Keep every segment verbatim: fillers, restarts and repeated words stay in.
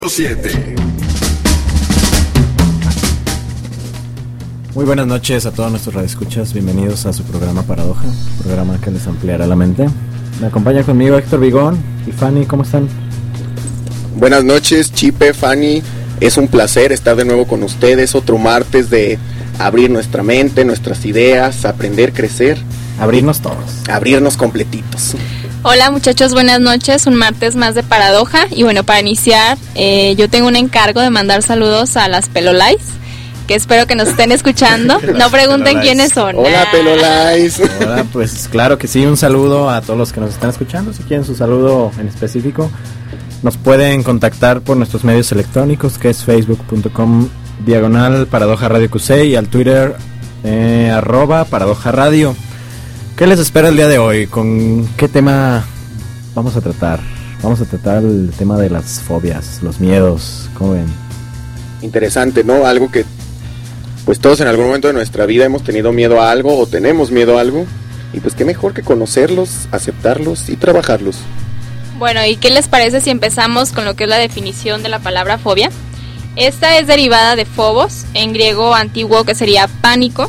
siete. Muy buenas noches a todos nuestros radioescuchas, bienvenidos a su programa Paradoja, programa que les ampliará la mente. Me acompaña conmigo Héctor Vigón y Fanny, ¿cómo están? Buenas noches, Chipe, Fanny, es un placer estar de nuevo con ustedes, otro martes de abrir nuestra mente, nuestras ideas, aprender, crecer. Abrirnos todos. Abrirnos completitos. Hola muchachos, buenas noches, un martes más de Paradoja. Y bueno, para iniciar, eh, yo tengo un encargo de mandar saludos a las Pelolais, que espero que nos estén escuchando. No pregunten Pelolais. quiénes son. Hola, Pelolais. Hola, pues claro que sí, un saludo a todos los que nos están escuchando. Si quieren su saludo en específico, nos pueden contactar por nuestros medios electrónicos, que es facebook punto com diagonal Paradoja Radio Q C y al Twitter eh, arroba Paradoja Radio. ¿Qué les espera el día de hoy? ¿Con qué tema vamos a tratar? Vamos a tratar el tema de las fobias, los miedos, ¿cómo ven? Interesante, ¿no? Algo que pues todos en algún momento de nuestra vida hemos tenido miedo a algo o tenemos miedo a algo. Y pues qué mejor que conocerlos, aceptarlos y trabajarlos. Bueno, ¿y qué les parece si empezamos con lo que es la definición de la palabra fobia? Esta es derivada de phobos, en griego antiguo, que sería pánico,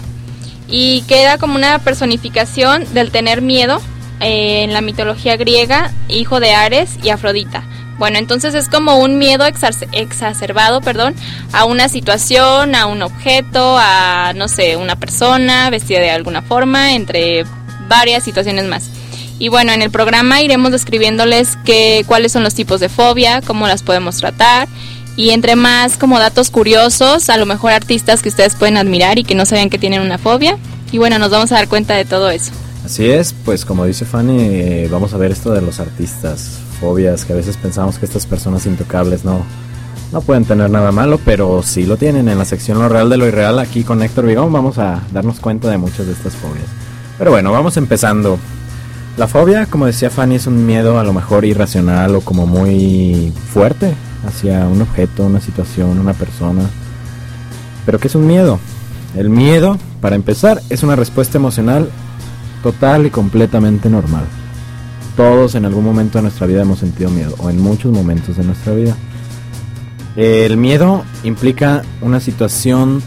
y queda como una personificación del tener miedo eh, en la mitología griega, hijo de Ares y Afrodita. Bueno, entonces es como un miedo exar- exacerbado, perdón, a una situación, a un objeto, a, no sé, una persona vestida de alguna forma, entre varias situaciones más. Y bueno, en el programa iremos describiéndoles que, cuáles son los tipos de fobia, cómo las podemos tratar, y entre más como datos curiosos, a lo mejor artistas que ustedes pueden admirar y que no sabían que tienen una fobia. Y bueno, nos vamos a dar cuenta de todo eso. Así es, pues como dice Fanny, eh, vamos a ver esto de los artistas, fobias, que a veces pensamos que estas personas intocables no, no pueden tener nada malo, pero sí lo tienen. En la sección Lo Real de lo Irreal, aquí con Héctor Vigón, vamos a darnos cuenta de muchas de estas fobias. Pero bueno, vamos empezando. La fobia, como decía Fanny, es un miedo a lo mejor irracional o como muy fuerte hacia un objeto, una situación, una persona. ¿Pero qué es un miedo? El miedo, para empezar, es una respuesta emocional total y completamente normal. Todos en algún momento de nuestra vida hemos sentido miedo, o en muchos momentos de nuestra vida. El miedo implica una situación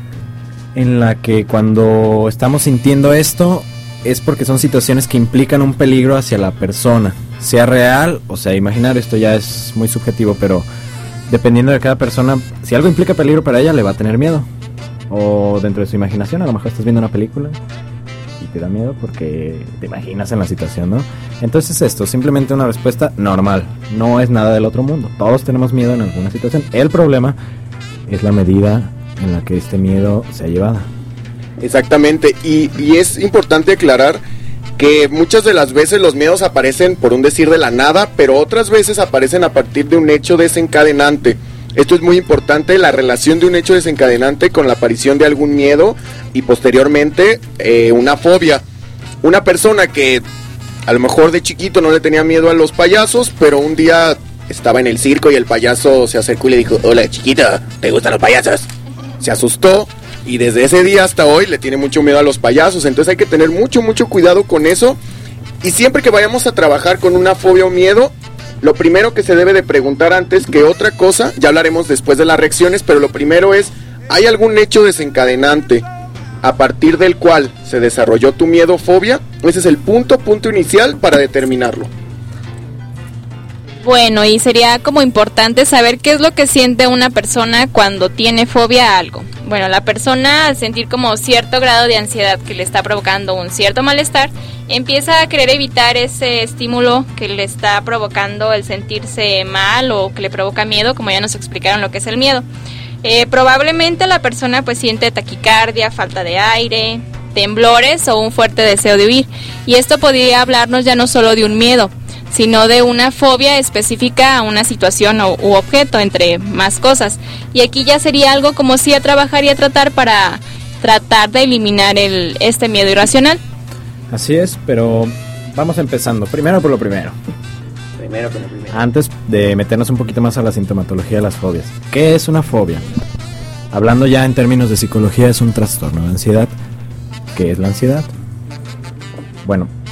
en la que cuando estamos sintiendo esto es porque son situaciones que implican un peligro hacia la persona, sea real o sea imaginario. Esto ya es muy subjetivo, pero dependiendo de cada persona, si algo implica peligro para ella, le va a tener miedo. O dentro de su imaginación, a lo mejor estás viendo una película y te da miedo porque te imaginas en la situación, ¿no? Entonces esto, simplemente una respuesta normal, no es nada del otro mundo. Todos tenemos miedo en alguna situación. El problema es la medida en la que este miedo se ha llevado. Exactamente, y, y es importante aclarar que muchas de las veces los miedos aparecen por un decir de la nada, pero otras veces aparecen a partir de un hecho desencadenante. Esto es muy importante, la relación de un hecho desencadenante con la aparición de algún miedo y posteriormente eh, una fobia. Una persona que a lo mejor de chiquito no le tenía miedo a los payasos, pero un día estaba en el circo y el payaso se acercó y le dijo: hola chiquita, ¿te gustan los payasos? Se asustó. Y desde ese día hasta hoy le tiene mucho miedo a los payasos. Entonces hay que tener mucho, mucho cuidado con eso. Y siempre que vayamos a trabajar con una fobia o miedo, lo primero que se debe de preguntar antes que otra cosa, ya hablaremos después de las reacciones, pero lo primero es: ¿hay algún hecho desencadenante a partir del cual se desarrolló tu miedo o fobia? Ese es el punto, punto inicial para determinarlo. Bueno, y sería como importante saber qué es lo que siente una persona cuando tiene fobia a algo. Bueno, la persona, al sentir como cierto grado de ansiedad que le está provocando un cierto malestar, empieza a querer evitar ese estímulo que le está provocando el sentirse mal o que le provoca miedo, como ya nos explicaron lo que es el miedo. Eh, probablemente la persona pues siente taquicardia, falta de aire, temblores o un fuerte deseo de huir. Y esto podría hablarnos ya no solo de un miedo, sino de una fobia específica a una situación o, u objeto, entre más cosas. Y aquí ya sería algo como si a trabajar y a tratar para tratar de eliminar el, este miedo irracional. Así es, pero vamos empezando. Primero por lo primero. Primero por lo primero. Antes de meternos un poquito más a la sintomatología de las fobias. ¿Qué es una fobia? Hablando ya en términos de psicología, es un trastorno de ansiedad. ¿Qué es la ansiedad? Bueno,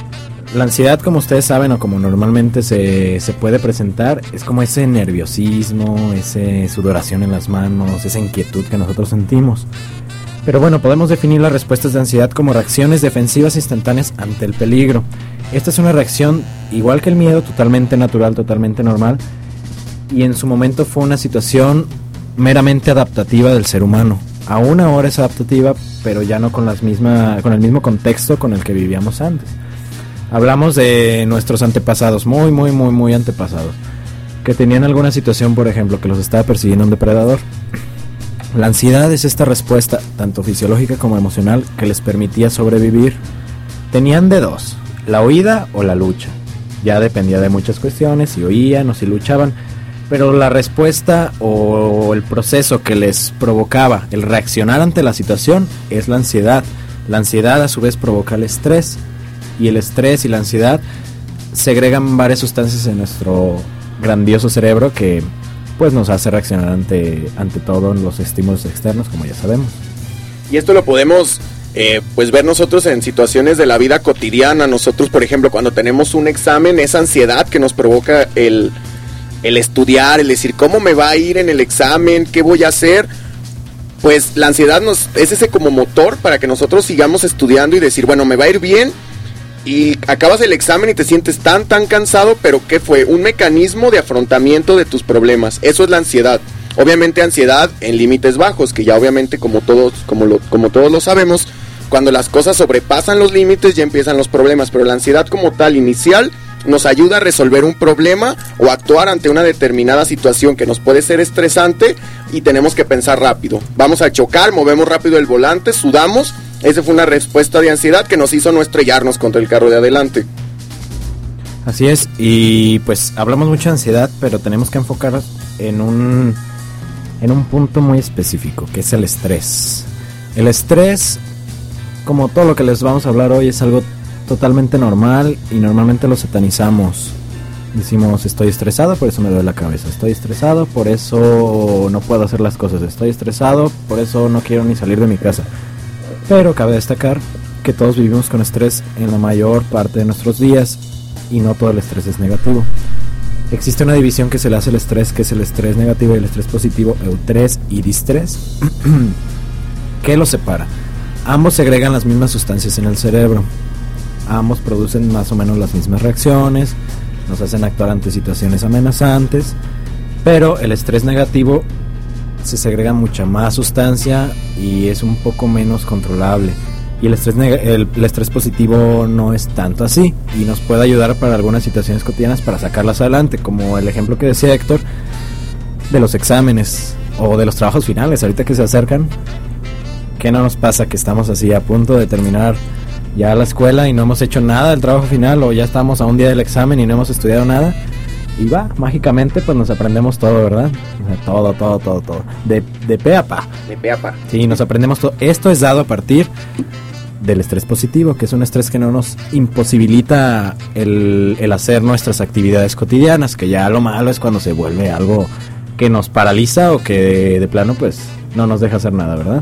La ansiedad, como ustedes saben, o como normalmente se, se puede presentar, es como ese nerviosismo, ese sudoración en las manos, esa inquietud que nosotros sentimos. Pero bueno, podemos definir las respuestas de ansiedad como reacciones defensivas instantáneas ante el peligro. Esta es una reacción, igual que el miedo, totalmente natural, totalmente normal, y en su momento fue una situación meramente adaptativa del ser humano. Aún ahora es adaptativa, pero ya no con, las misma, con el mismo contexto con el que vivíamos antes. Hablamos de nuestros antepasados, muy, muy, muy, muy antepasados, que tenían alguna situación, por ejemplo, que los estaba persiguiendo un depredador. La ansiedad es esta respuesta, tanto fisiológica como emocional, que les permitía sobrevivir. Tenían de dos, la huida o la lucha. Ya dependía de muchas cuestiones, si huían o si luchaban, pero la respuesta o el proceso que les provocaba el reaccionar ante la situación es la ansiedad. La ansiedad a su vez provoca el estrés, y el estrés y la ansiedad segregan varias sustancias en nuestro grandioso cerebro que pues nos hace reaccionar ante, ante todos los estímulos externos, como ya sabemos. Y esto lo podemos eh, pues ver nosotros en situaciones de la vida cotidiana. Nosotros, por ejemplo, cuando tenemos un examen, esa ansiedad que nos provoca el, el estudiar, el decir cómo me va a ir en el examen, qué voy a hacer, pues la ansiedad nos, es ese como motor para que nosotros sigamos estudiando y decir, bueno, me va a ir bien. Y acabas el examen y te sientes tan, tan cansado, pero ¿qué fue? Un mecanismo de afrontamiento de tus problemas. Eso es la ansiedad. Obviamente ansiedad en límites bajos, que ya obviamente como todos, como lo, como todos lo sabemos, cuando las cosas sobrepasan los límites ya empiezan los problemas. Pero la ansiedad como tal inicial nos ayuda a resolver un problema o actuar ante una determinada situación que nos puede ser estresante y tenemos que pensar rápido. Vamos a chocar, movemos rápido el volante, sudamos. Esa fue una respuesta de ansiedad que nos hizo no estrellarnos contra el carro de adelante. Así es, y pues hablamos mucho de ansiedad, pero tenemos que enfocar en un, en un punto muy específico, que es el estrés. El estrés, como todo lo que les vamos a hablar hoy, es algo totalmente normal y normalmente lo satanizamos. Decimos, estoy estresado, por eso me duele la cabeza. Estoy estresado, por eso no puedo hacer las cosas. Estoy estresado, por eso no quiero ni salir de mi casa. Pero cabe destacar que todos vivimos con estrés en la mayor parte de nuestros días y no todo el estrés es negativo. Existe una división que se le hace al estrés, que es el estrés negativo y el estrés positivo, eustrés y distrés. ¿Qué los separa? Ambos segregan las mismas sustancias en el cerebro. Ambos producen más o menos las mismas reacciones, nos hacen actuar ante situaciones amenazantes, pero el estrés negativo se segrega mucha más sustancia y es un poco menos controlable, y el estrés neg- el, el estrés positivo no es tanto así y nos puede ayudar para algunas situaciones cotidianas para sacarlas adelante, como el ejemplo que decía Héctor de los exámenes o de los trabajos finales ahorita que se acercan. ¿Qué no nos pasa que estamos así a punto de terminar ya la escuela y no hemos hecho nada del trabajo final, o ya estamos a un día del examen y no hemos estudiado nada? Y va, mágicamente pues nos aprendemos todo, ¿verdad? O sea, todo, todo, todo, todo. De, de pe a pa. De pe a pa. Sí, nos aprendemos todo. Esto es dado a partir del estrés positivo, que es un estrés que no nos imposibilita el, el hacer nuestras actividades cotidianas, que ya lo malo es cuando se vuelve algo que nos paraliza o que de, de plano pues no nos deja hacer nada, ¿verdad?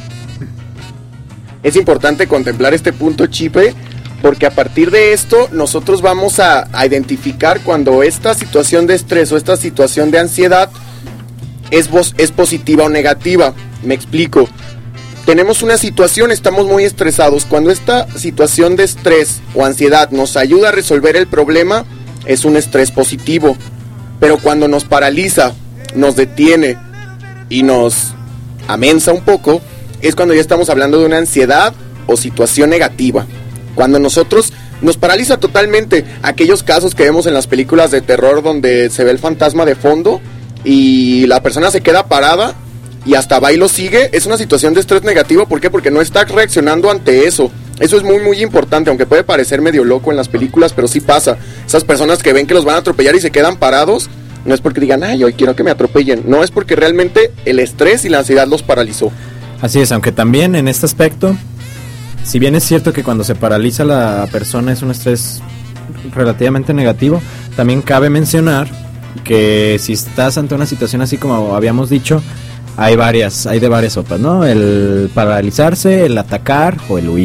Es importante contemplar este punto, Chipe, porque a partir de esto nosotros vamos a, a identificar cuando esta situación de estrés o esta situación de ansiedad es, es positiva o negativa. Me explico. Tenemos una situación, estamos muy estresados. Cuando esta situación de estrés o ansiedad nos ayuda a resolver el problema, es un estrés positivo. Pero cuando nos paraliza, nos detiene y nos amensa un poco, es cuando ya estamos hablando de una ansiedad o situación negativa. Cuando nosotros nos paraliza totalmente, aquellos casos que vemos en las películas de terror donde se ve el fantasma de fondo y la persona se queda parada y hasta va y lo sigue, es una situación de estrés negativo. ¿Por qué? Porque no está reaccionando ante eso. Eso es muy muy importante, aunque puede parecer medio loco en las películas, pero sí pasa. Esas personas que ven que los van a atropellar y se quedan parados, no es porque digan, ay, hoy quiero que me atropellen. No, es porque realmente el estrés y la ansiedad los paralizó. Así es, aunque también en este aspecto, si bien es cierto que cuando se paraliza la persona es un estrés relativamente negativo, también cabe mencionar que si estás ante una situación así como habíamos dicho, hay varias, hay de varias sopas, ¿no? El paralizarse, el atacar o el huir.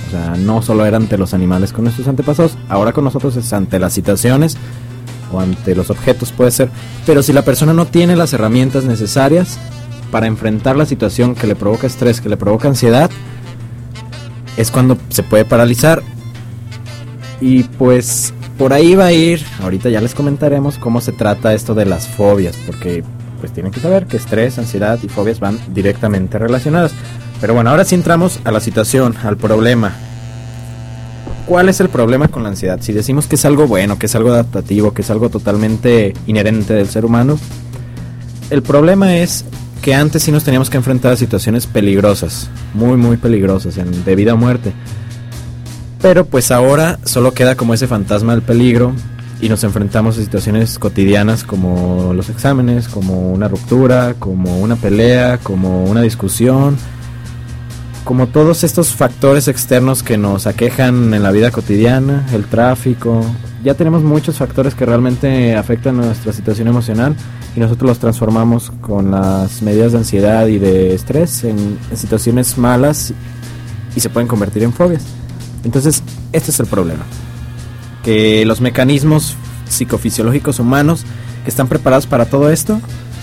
O sea, no solo era ante los animales con nuestros antepasados, ahora con nosotros es ante las situaciones o ante los objetos, puede ser. Pero si la persona no tiene las herramientas necesarias para enfrentar la situación que le provoca estrés, que le provoca ansiedad, es cuando se puede paralizar. Y pues por ahí va a ir, ahorita ya les comentaremos cómo se trata esto de las fobias, porque pues tienen que saber que estrés, ansiedad y fobias van directamente relacionadas. Pero bueno, ahora sí entramos a la situación, al problema. ¿Cuál es el problema con la ansiedad? Si decimos que es algo bueno, que es algo adaptativo, que es algo totalmente inherente del ser humano, el problema es que antes sí nos teníamos que enfrentar a situaciones peligrosas, muy muy peligrosas, en, de vida o muerte. Pero pues ahora solo queda como ese fantasma del peligro y nos enfrentamos a situaciones cotidianas como los exámenes, como una ruptura, como una pelea, como una discusión, como todos estos factores externos que nos aquejan en la vida cotidiana, el tráfico. Ya tenemos muchos factores que realmente afectan nuestra situación emocional y nosotros los transformamos con las medidas de ansiedad y de estrés en, en situaciones malas y se pueden convertir en fobias. Entonces, este es el problema, que los mecanismos psicofisiológicos humanos que están preparados para todo esto,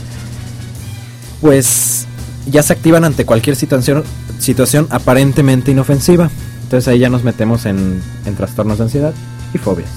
pues ya se activan ante cualquier situación, situación aparentemente inofensiva. Entonces ahí ya nos metemos en, en trastornos de ansiedad y fobias.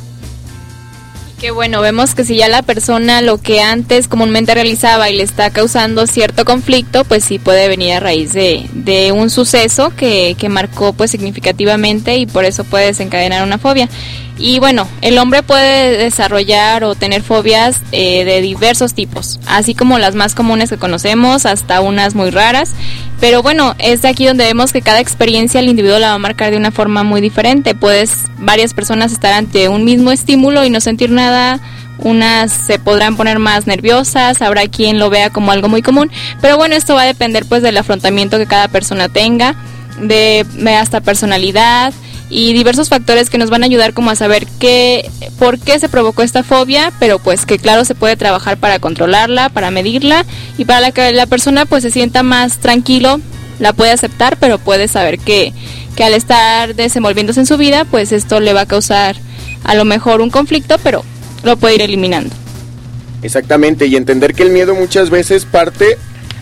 Que bueno, vemos que si ya la persona lo que antes comúnmente realizaba y le está causando cierto conflicto, pues sí puede venir a raíz de, de un suceso que, que marcó pues significativamente y por eso puede desencadenar una fobia. Y bueno, el hombre puede desarrollar o tener fobias eh, de diversos tipos, así como las más comunes que conocemos hasta unas muy raras. Pero bueno, es de aquí donde vemos que cada experiencia el individuo la va a marcar de una forma muy diferente. Puedes varias personas estar ante un mismo estímulo y no sentir nada. Unas se podrán poner más nerviosas, habrá quien lo vea como algo muy común. Pero bueno, esto va a depender pues del afrontamiento que cada persona tenga, de, de hasta personalidad y diversos factores que nos van a ayudar como a saber qué, por qué se provocó esta fobia, pero pues que claro se puede trabajar para controlarla, para medirla y para que la persona pues se sienta más tranquilo, la puede aceptar, pero puede saber que, que al estar desenvolviéndose en su vida, pues esto le va a causar a lo mejor un conflicto, pero lo puede ir eliminando. Exactamente, y entender que el miedo muchas veces parte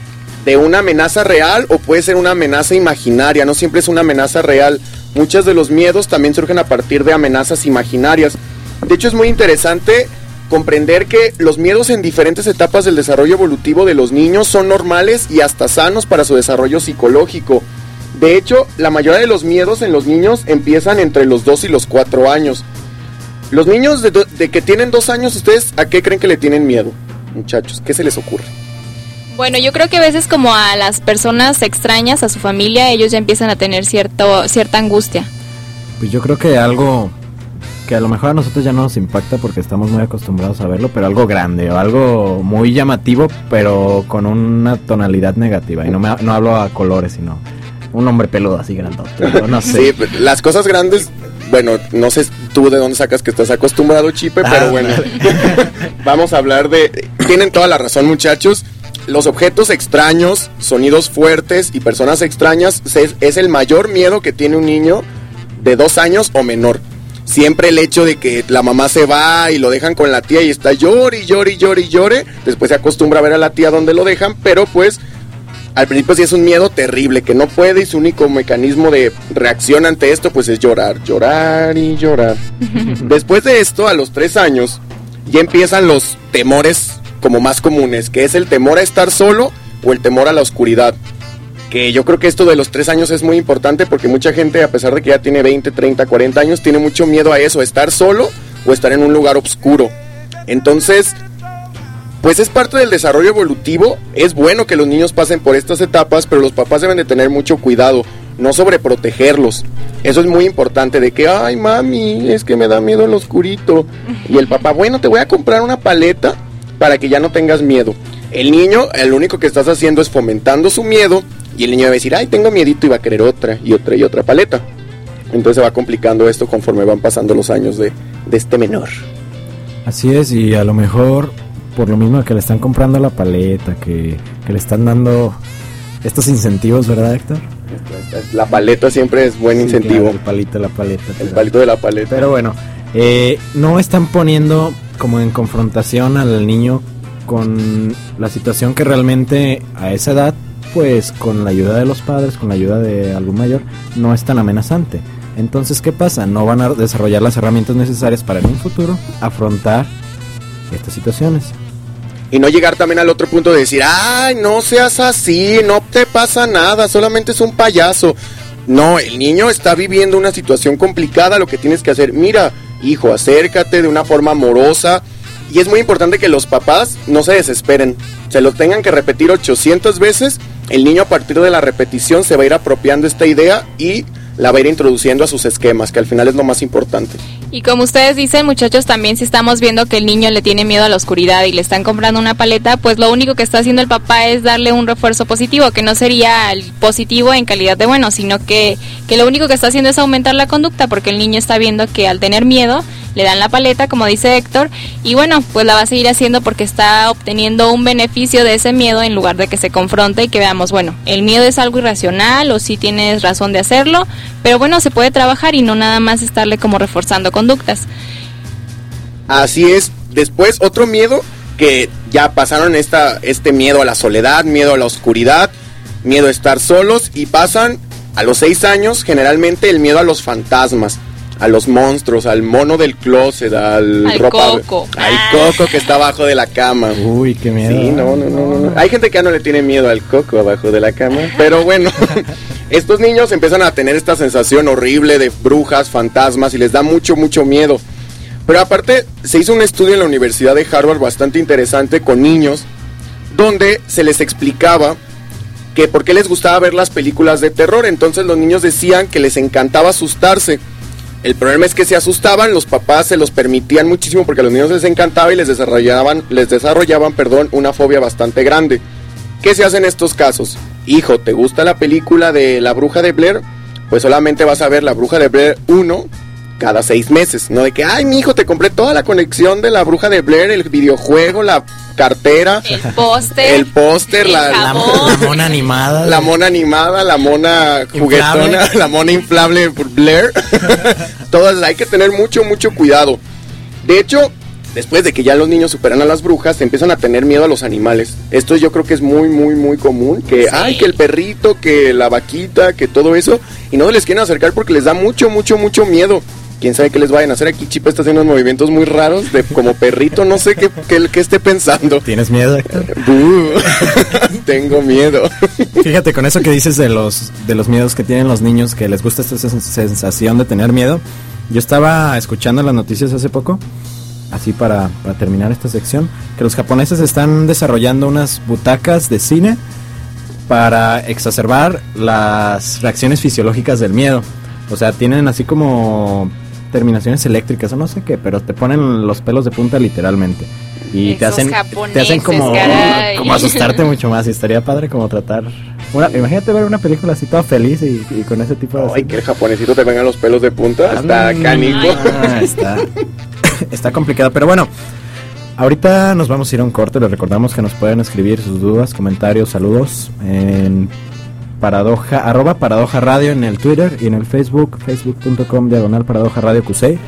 de una amenaza real o puede ser una amenaza imaginaria, no siempre es una amenaza real. Muchos de los miedos también surgen a partir de amenazas imaginarias. De hecho, es muy interesante comprender que los miedos en diferentes etapas del desarrollo evolutivo de los niños son normales y hasta sanos para su desarrollo psicológico. De hecho, la mayoría de los miedos en los niños empiezan entre los dos y los cuatro años. Los niños de, do- de que tienen dos años, ¿ustedes a qué creen que le tienen miedo, muchachos? ¿Qué se les ocurre? Bueno, yo creo que a veces como a las personas extrañas, a su familia, ellos ya empiezan a tener cierto cierta angustia. Pues yo creo que algo que a lo mejor a nosotros ya no nos impacta porque estamos muy acostumbrados a verlo, pero algo grande o algo muy llamativo, pero con una tonalidad negativa. Y no, me, no hablo a colores, sino un hombre peludo así grandote. No sé. Sí, las cosas grandes, bueno, no sé tú de dónde sacas que estás acostumbrado, Chipe, pero ah, bueno, vamos a hablar de... Tienen toda la razón, muchachos. Los objetos extraños, sonidos fuertes y personas extrañas es, es el mayor miedo que tiene un niño de dos años o menor. Siempre el hecho de que la mamá se va y lo dejan con la tía y está llore y llore y llore y llore, después se acostumbra a ver a la tía donde lo dejan, pero pues al principio sí es un miedo terrible que no puede y su único mecanismo de reacción ante esto pues es llorar, llorar y llorar. Después de esto, a los tres años, ya empiezan los temores como más comunes, que es el temor a estar solo o el temor a la oscuridad. Que yo creo que esto de los tres años es muy importante porque mucha gente, a pesar de que ya tiene veinte, treinta, cuarenta años, tiene mucho miedo a eso, a estar solo o estar en un lugar oscuro. Entonces, pues es parte del desarrollo evolutivo. Es bueno que los niños pasen por estas etapas, pero los papás deben de tener mucho cuidado, no sobreprotegerlos. Eso es muy importante, de que, ay mami, es que me da miedo el oscurito. Y el papá, bueno, te voy a comprar una paleta para que ya no tengas miedo. El niño, el único que estás haciendo es fomentando su miedo, y el niño va a decir, ay, tengo miedito, y va a querer otra, y otra, y otra paleta. Entonces se va complicando esto conforme van pasando los años de, de este menor. Así es, y a lo mejor, por lo mismo que le están comprando la paleta, que, que le están dando estos incentivos, ¿verdad, Héctor? La paleta siempre es buen Sí, incentivo. claro, el palito de la paleta. El pero- palito de la paleta. Pero bueno, eh, no están poniendo como en confrontación al niño con la situación que realmente a esa edad, pues con la ayuda de los padres, con la ayuda de algún mayor, no es tan amenazante. Entonces, ¿qué pasa? No van a desarrollar las herramientas necesarias para en un futuro afrontar estas situaciones. Y no llegar también al otro punto de decir, ay, no seas así, no te pasa nada, solamente es un payaso. No, el niño está viviendo una situación complicada, lo que tienes que hacer, mira, hijo, acércate de una forma amorosa. Y es muy importante que los papás no se desesperen, se lo tengan que repetir ochocientas veces. El niño a partir de la repetición se va a ir apropiando esta idea y la va a ir introduciendo a sus esquemas, que al final es lo más importante. Y como ustedes dicen, muchachos, también si estamos viendo que el niño le tiene miedo a la oscuridad y le están comprando una paleta, pues lo único que está haciendo el papá es darle un refuerzo positivo, que no sería el positivo en calidad de bueno, sino que, que lo único que está haciendo es aumentar la conducta, porque el niño está viendo que al tener miedo le dan la paleta, como dice Héctor, y bueno, pues la va a seguir haciendo porque está obteniendo un beneficio de ese miedo en lugar de que se confronte y que veamos, bueno, el miedo es algo irracional o sí tienes razón de hacerlo, pero bueno, se puede trabajar y no nada más estarle como reforzando conductas. Así es. Después, otro miedo que ya pasaron esta, este miedo a la soledad, miedo a la oscuridad, miedo a estar solos, y pasan a los seis años generalmente el miedo a los fantasmas, a los monstruos, al mono del closet, al, Al ropa, coco. al Ah. coco que está abajo de la cama. Uy, qué miedo. Sí, no, no, no, no, no. Hay gente que ya no le tiene miedo al coco abajo de la cama, pero bueno, estos niños empiezan a tener esta sensación horrible de brujas, fantasmas, y les da mucho, mucho miedo. Pero aparte, se hizo un estudio en la Universidad de Harvard bastante interesante con niños, donde se les explicaba que por qué les gustaba ver las películas de terror. Entonces los niños decían que les encantaba asustarse. El problema es que se asustaban, los papás se los permitían muchísimo porque a los niños les encantaba y les desarrollaban, les desarrollaban, perdón, una fobia bastante grande. ¿Qué se hace en estos casos? Hijo, ¿te gusta la película de La Bruja de Blair? Pues solamente vas a ver La Bruja de Blair uno cada seis meses. No de que, ay, mi hijo, te compré toda la colección de La Bruja de Blair, el videojuego, la cartera, El póster. el póster, el la, La, la, jabón. la mona animada. la mona animada, la mona juguetona, Inflable. la mona inflable Blair. Todas, hay que tener mucho, mucho cuidado. De hecho, después de que ya los niños superan a las brujas, empiezan a tener miedo a los animales. Esto yo creo que es muy, muy, muy común. Que, Sí. ay, que el perrito, que la vaquita, que todo eso. Y no se les quieren acercar porque les da mucho, mucho, mucho miedo. Quién sabe qué les vayan a hacer. Aquí Chipa está haciendo unos movimientos muy raros de como perrito, no sé qué, qué, qué esté pensando. ¿Tienes miedo, Héctor? Buh, tengo miedo. Fíjate, con eso que dices de los de los miedos que tienen los niños, que les gusta esta sens- sensación de tener miedo. Yo estaba escuchando las noticias hace poco, así para, para terminar esta sección, que los japoneses están desarrollando unas butacas de cine para exacerbar las reacciones fisiológicas del miedo. O sea, tienen así como terminaciones eléctricas o no sé qué, pero te ponen los pelos de punta literalmente. Y te Esos hacen, te japoneses, hacen como, caray. como asustarte mucho más. Y estaría padre como tratar... Una, imagínate ver una película así toda feliz y, y con ese tipo de... Ay, que el japonesito te vengan los pelos de punta. Está Mm, canijo. ah, está, está complicado, pero bueno, ahorita nos vamos a ir a un corte. Les recordamos que nos pueden escribir sus dudas, comentarios, saludos en paradoja, arroba paradoja radio en el Twitter y en el Facebook, facebook punto com diagonal paradoja radio Q C.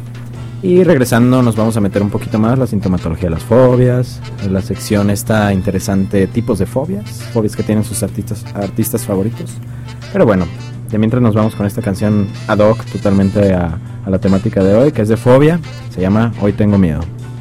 Y regresando nos vamos a meter un poquito más la sintomatología de las fobias, en la sección esta interesante tipos de fobias, fobias que tienen sus artistas, artistas favoritos. Pero bueno, de mientras nos vamos con esta canción ad hoc totalmente a, a la temática de hoy, que es de fobia, se llama Hoy Tengo Miedo.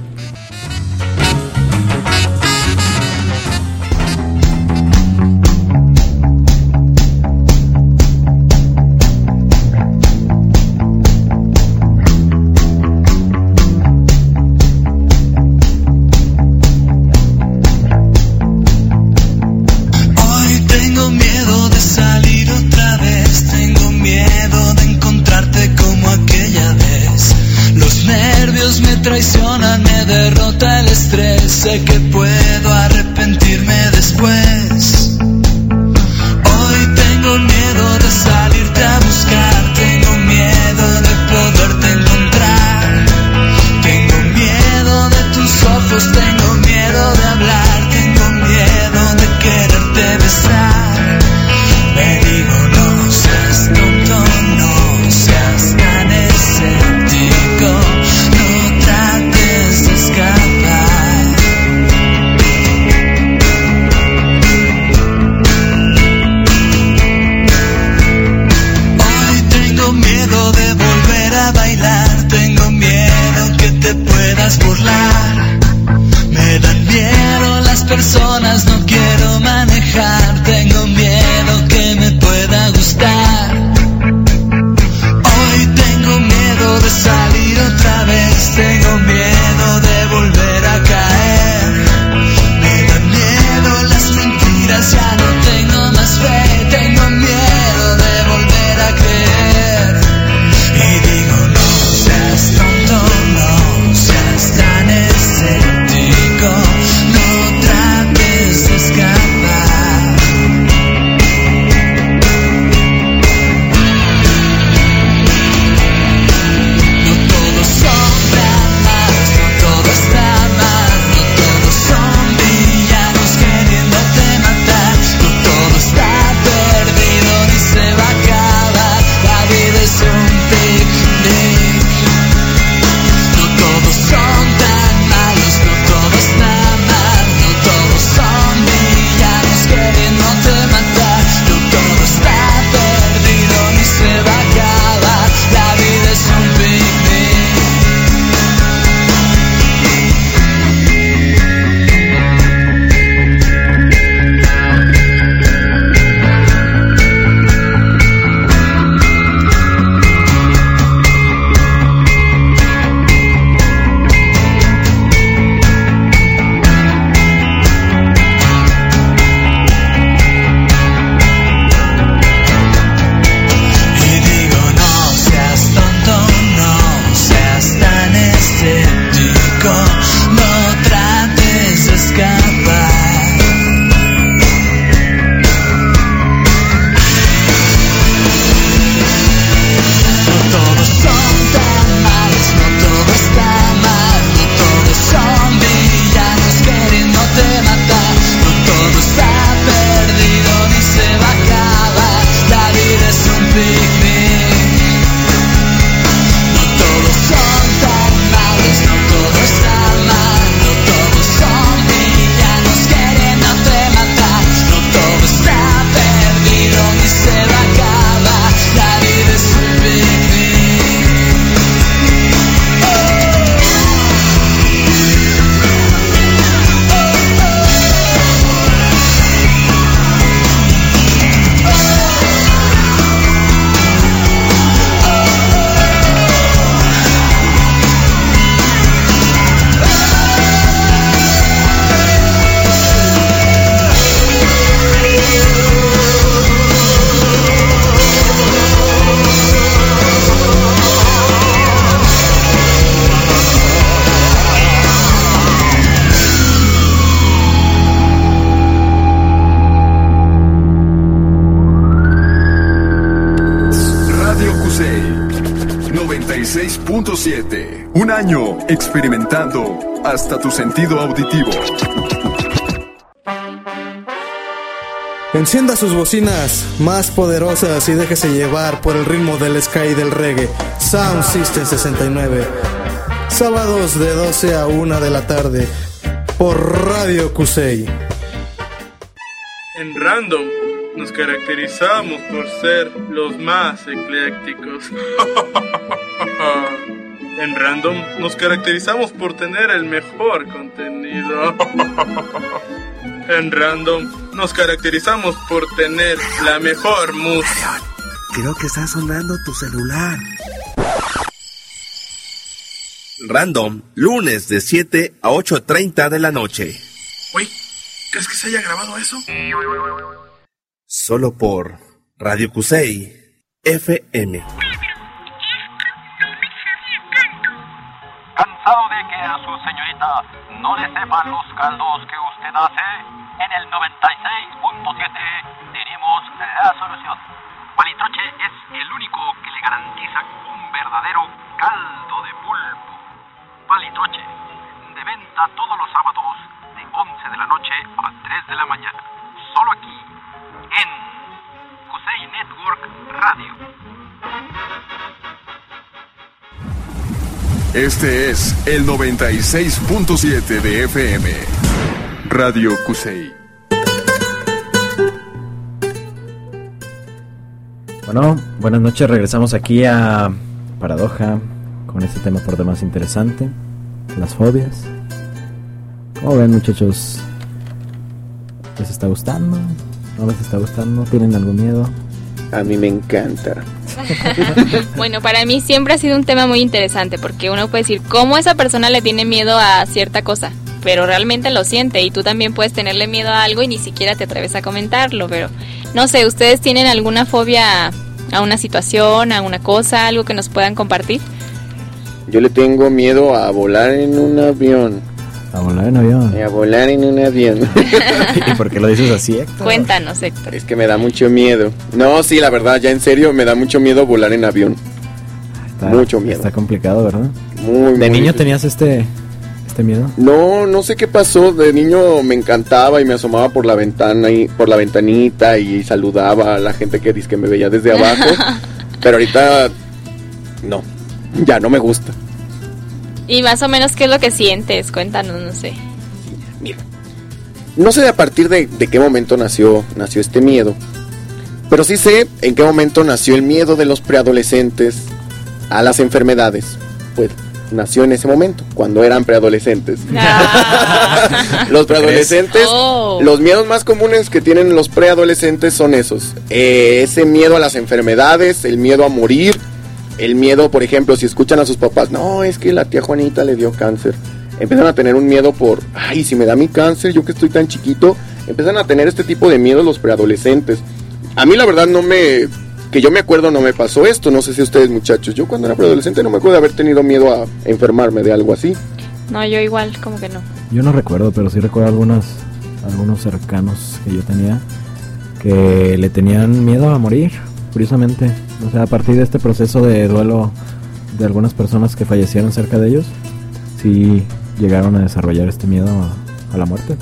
Hoy tengo miedo de salir otra vez, tengo miedo de encontrarte como aquella vez. Los nervios me traicionan, me derrota el estrés, sé que puedo arrepentirme después. Hoy tengo miedo de salirte a buscar, tengo miedo de poderte encontrar. Tengo miedo de tus ojos, tengo miedo de hablar, tengo miedo de quererte besar. Me digo no. personas, no quiero manejar, tengo miedo que me pueda gustar. Hoy tengo miedo de salir otra vez, tengo miedo de volver a caer. Me da miedo las mentiras, ya no tengo más fe, tengo miedo de volver a creer. Y digo, no seas tonto, no seas tan escéptico, no trates de escapar. No todos son dramas, no todo está mal, no todos son villanos queriéndote matar, no todo está perdido ni se va a acabar, la vida es un picnic. No todos son tan malos, no todo está mal, no todos son villanos queriéndote matar, no todo está perdido ni se va a acabar, la vida es un picnic. Y digo, no seas tonto, no seas tan escéptico, no trates de escapar. No todos son tan malos, no todo está mal, no todos son villanos queriéndote matar, no todo está perdido ni se va a acabar, la vida es un picnic. No todos son tan malos, no todo está mal, no todos son villanos queriéndote matar, no todo está perdido ni se va a acabar, la vida es un picnic. Radio Cusey noventa y seis punto siete. Un año experimentando hasta tu sentido auditivo. Encienda sus bocinas más poderosas y déjese llevar por el ritmo del ska y del reggae. Sound System sesenta y nueve. Sábados de doce a una de la tarde por Radio Cusey. En Random nos caracterizamos por ser los más eclécticos. En Random nos caracterizamos por tener el mejor contenido. En Random nos caracterizamos por tener la mejor música. Creo que está sonando tu celular. Random, lunes de siete a ocho treinta de la noche. Uy, ¿crees que se haya grabado eso? Solo por Radio Cusey F M. ¿Cansado de que a su señorita no le sepan los caldos que usted hace? En el noventa y seis punto siete tenemos la solución. Palitroche es el único que le garantiza un verdadero caldo de pulpo. Palitroche, de venta todos los sábados de once de la noche a tres de la mañana. Solo aquí, en Cusey Network Radio. Este es el noventa y seis punto siete de F M. Radio Cusey. Bueno, buenas noches, regresamos aquí a Paradoja con este tema por demás interesante, las fobias. ¿Cómo ven, muchachos? ¿Les está gustando? ¿No les está gustando? ¿Tienen algún miedo? A mí me encanta. Bueno, para mí siempre ha sido un tema muy interesante, porque uno puede decir cómo esa persona le tiene miedo a cierta cosa, pero realmente lo siente, y tú también puedes tenerle miedo a algo y ni siquiera te atreves a comentarlo. Pero no sé, ¿ustedes tienen alguna fobia a una situación, a una cosa, algo que nos puedan compartir? Yo le tengo miedo a volar en un avión. A volar en avión. A volar en un avión. ¿Y por qué lo dices así, Héctor? Cuéntanos, Héctor. Es que me da mucho miedo. No, sí, la verdad, ya en serio, me da mucho miedo volar en avión. Está, mucho miedo. Está complicado, ¿verdad? Muy, ¿De muy niño difícil. tenías este, este miedo? No, no sé qué pasó. De niño me encantaba y me asomaba por la ventana y por la ventanita y saludaba a la gente que dice que me veía desde abajo. Pero ahorita no, ya no me gusta. Y más o menos, ¿qué es lo que sientes? Cuéntanos, no sé. Mira, no sé a partir de, de qué momento nació, nació este miedo, pero sí sé en qué momento nació el miedo de los preadolescentes a las enfermedades. Pues nació en ese momento, cuando eran preadolescentes. Ah. Los preadolescentes, Oh. los miedos más comunes que tienen los preadolescentes son esos. Eh, ese miedo a las enfermedades, el miedo a morir, el miedo, por ejemplo, si escuchan a sus papás, no, es que la tía Juanita le dio cáncer. Empiezan a tener un miedo por, ay, si me da mi cáncer, yo que estoy tan chiquito. Empiezan a tener este tipo de miedo los preadolescentes. A mí la verdad no me, que yo me acuerdo no me pasó esto, no sé si ustedes muchachos. Yo cuando era preadolescente no me acuerdo de haber tenido miedo a enfermarme de algo así. No, yo igual, como que no. Yo no recuerdo, pero sí recuerdo algunos, algunos cercanos que yo tenía que le tenían miedo a morir, curiosamente. O sea, a partir de este proceso de duelo de algunas personas que fallecieron cerca de ellos, sí llegaron a desarrollar este miedo a, a la muerte.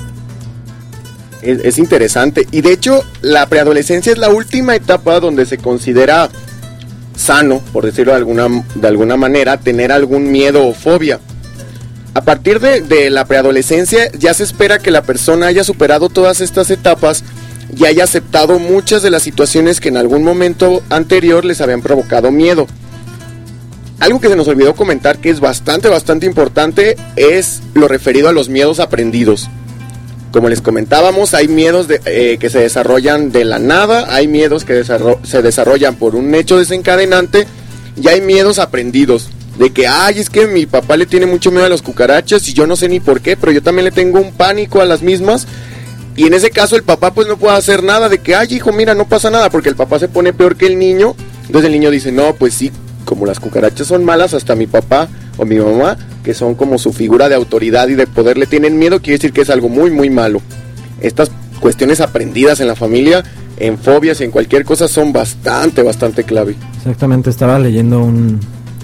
Es, es interesante. Y de hecho, la preadolescencia es la última etapa donde se considera sano, por decirlo de alguna, de alguna manera, tener algún miedo o fobia. A partir de, de la preadolescencia ya se espera que la persona haya superado todas estas etapas y haya aceptado muchas de las situaciones que en algún momento anterior les habían provocado miedo. Algo que se nos olvidó comentar que es bastante, bastante importante es lo referido a los miedos aprendidos. Como les comentábamos, hay miedos de, eh, que se desarrollan de la nada, hay miedos que desarro- se desarrollan por un hecho desencadenante y hay miedos aprendidos. De que, ay, es que mi papá le tiene mucho miedo a las cucarachas y yo no sé ni por qué, pero yo también le tengo un pánico a las mismas. Y en ese caso el papá pues no puede hacer nada de que, ay, hijo, mira, no pasa nada, porque el papá se pone peor que el niño. Entonces el niño dice, no, pues sí, como las cucarachas son malas, hasta mi papá o mi mamá, que son como su figura de autoridad y de poder, le tienen miedo, quiere decir que es algo muy, muy malo. Estas cuestiones aprendidas en la familia, en fobias y en cualquier cosa, son bastante, bastante clave. Exactamente, estaba leyendo un,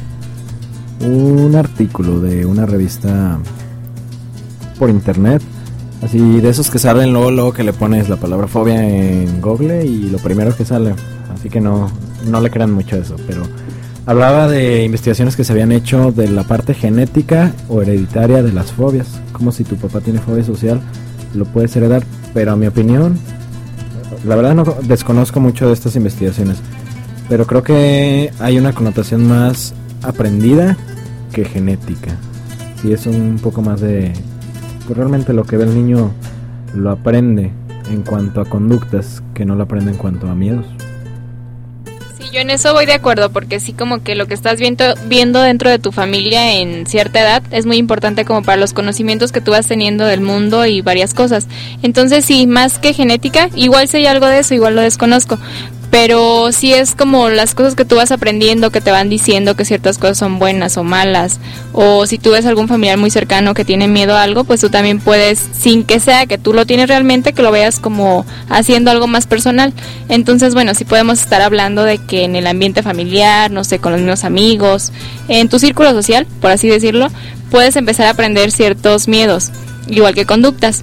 un artículo de una revista por internet, así de esos que salen luego, luego que le pones la palabra fobia en Google y lo primero que sale, así que no, no le crean mucho a eso, pero hablaba de investigaciones que se habían hecho de la parte genética o hereditaria de las fobias, como si tu papá tiene fobia social, lo puedes heredar, pero a mi opinión, la verdad no desconozco mucho de estas investigaciones, pero creo que hay una connotación más aprendida que genética. Sí, es un poco más de, pues realmente lo que ve el niño lo aprende en cuanto a conductas, que no lo aprende en cuanto a miedos. Sí, yo en eso voy de acuerdo, porque sí, como que lo que estás viendo, viendo dentro de tu familia en cierta edad es muy importante como para los conocimientos que tú vas teniendo del mundo y varias cosas. Entonces sí, más que genética, igual si hay algo de eso, igual lo desconozco, pero sí es como las cosas que tú vas aprendiendo, que te van diciendo que ciertas cosas son buenas o malas, o si tú ves algún familiar muy cercano que tiene miedo a algo, pues tú también puedes, sin que sea que tú lo tienes realmente, que lo veas como haciendo algo más personal. Entonces, bueno, sí podemos estar hablando de que en el ambiente familiar, no sé, con los mismos amigos, en tu círculo social, por así decirlo, puedes empezar a aprender ciertos miedos, igual que conductas.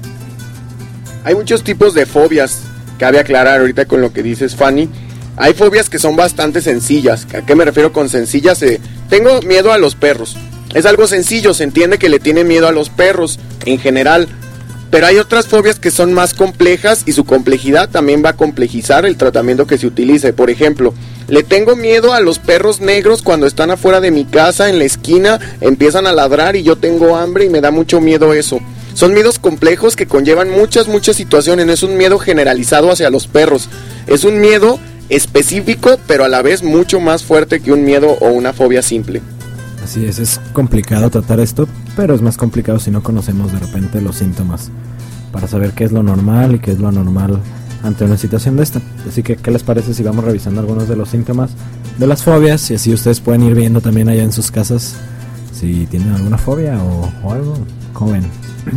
Hay muchos tipos de fobias. Cabe aclarar ahorita con lo que dices, Fanny. Hay fobias que son bastante sencillas. ¿A qué me refiero con sencillas? Eh, tengo miedo a los perros. Es algo sencillo, se entiende que le tiene miedo a los perros en general. Pero hay otras fobias que son más complejas y su complejidad también va a complejizar el tratamiento que se utilice. Por ejemplo, le tengo miedo a los perros negros cuando están afuera de mi casa, en la esquina, empiezan a ladrar y yo tengo hambre y me da mucho miedo eso. Son miedos complejos que conllevan muchas, muchas situaciones. No es un miedo generalizado hacia los perros. Es un miedo específico, pero a la vez mucho más fuerte que un miedo o una fobia simple. Así es, es complicado tratar esto, pero es más complicado si no conocemos de repente los síntomas, para saber qué es lo normal y qué es lo anormal ante una situación de esta. Así que, ¿qué les parece si vamos revisando algunos de los síntomas de las fobias? Y así ustedes pueden ir viendo también allá en sus casas si tienen alguna fobia o, o algo. ¿Cómo ven?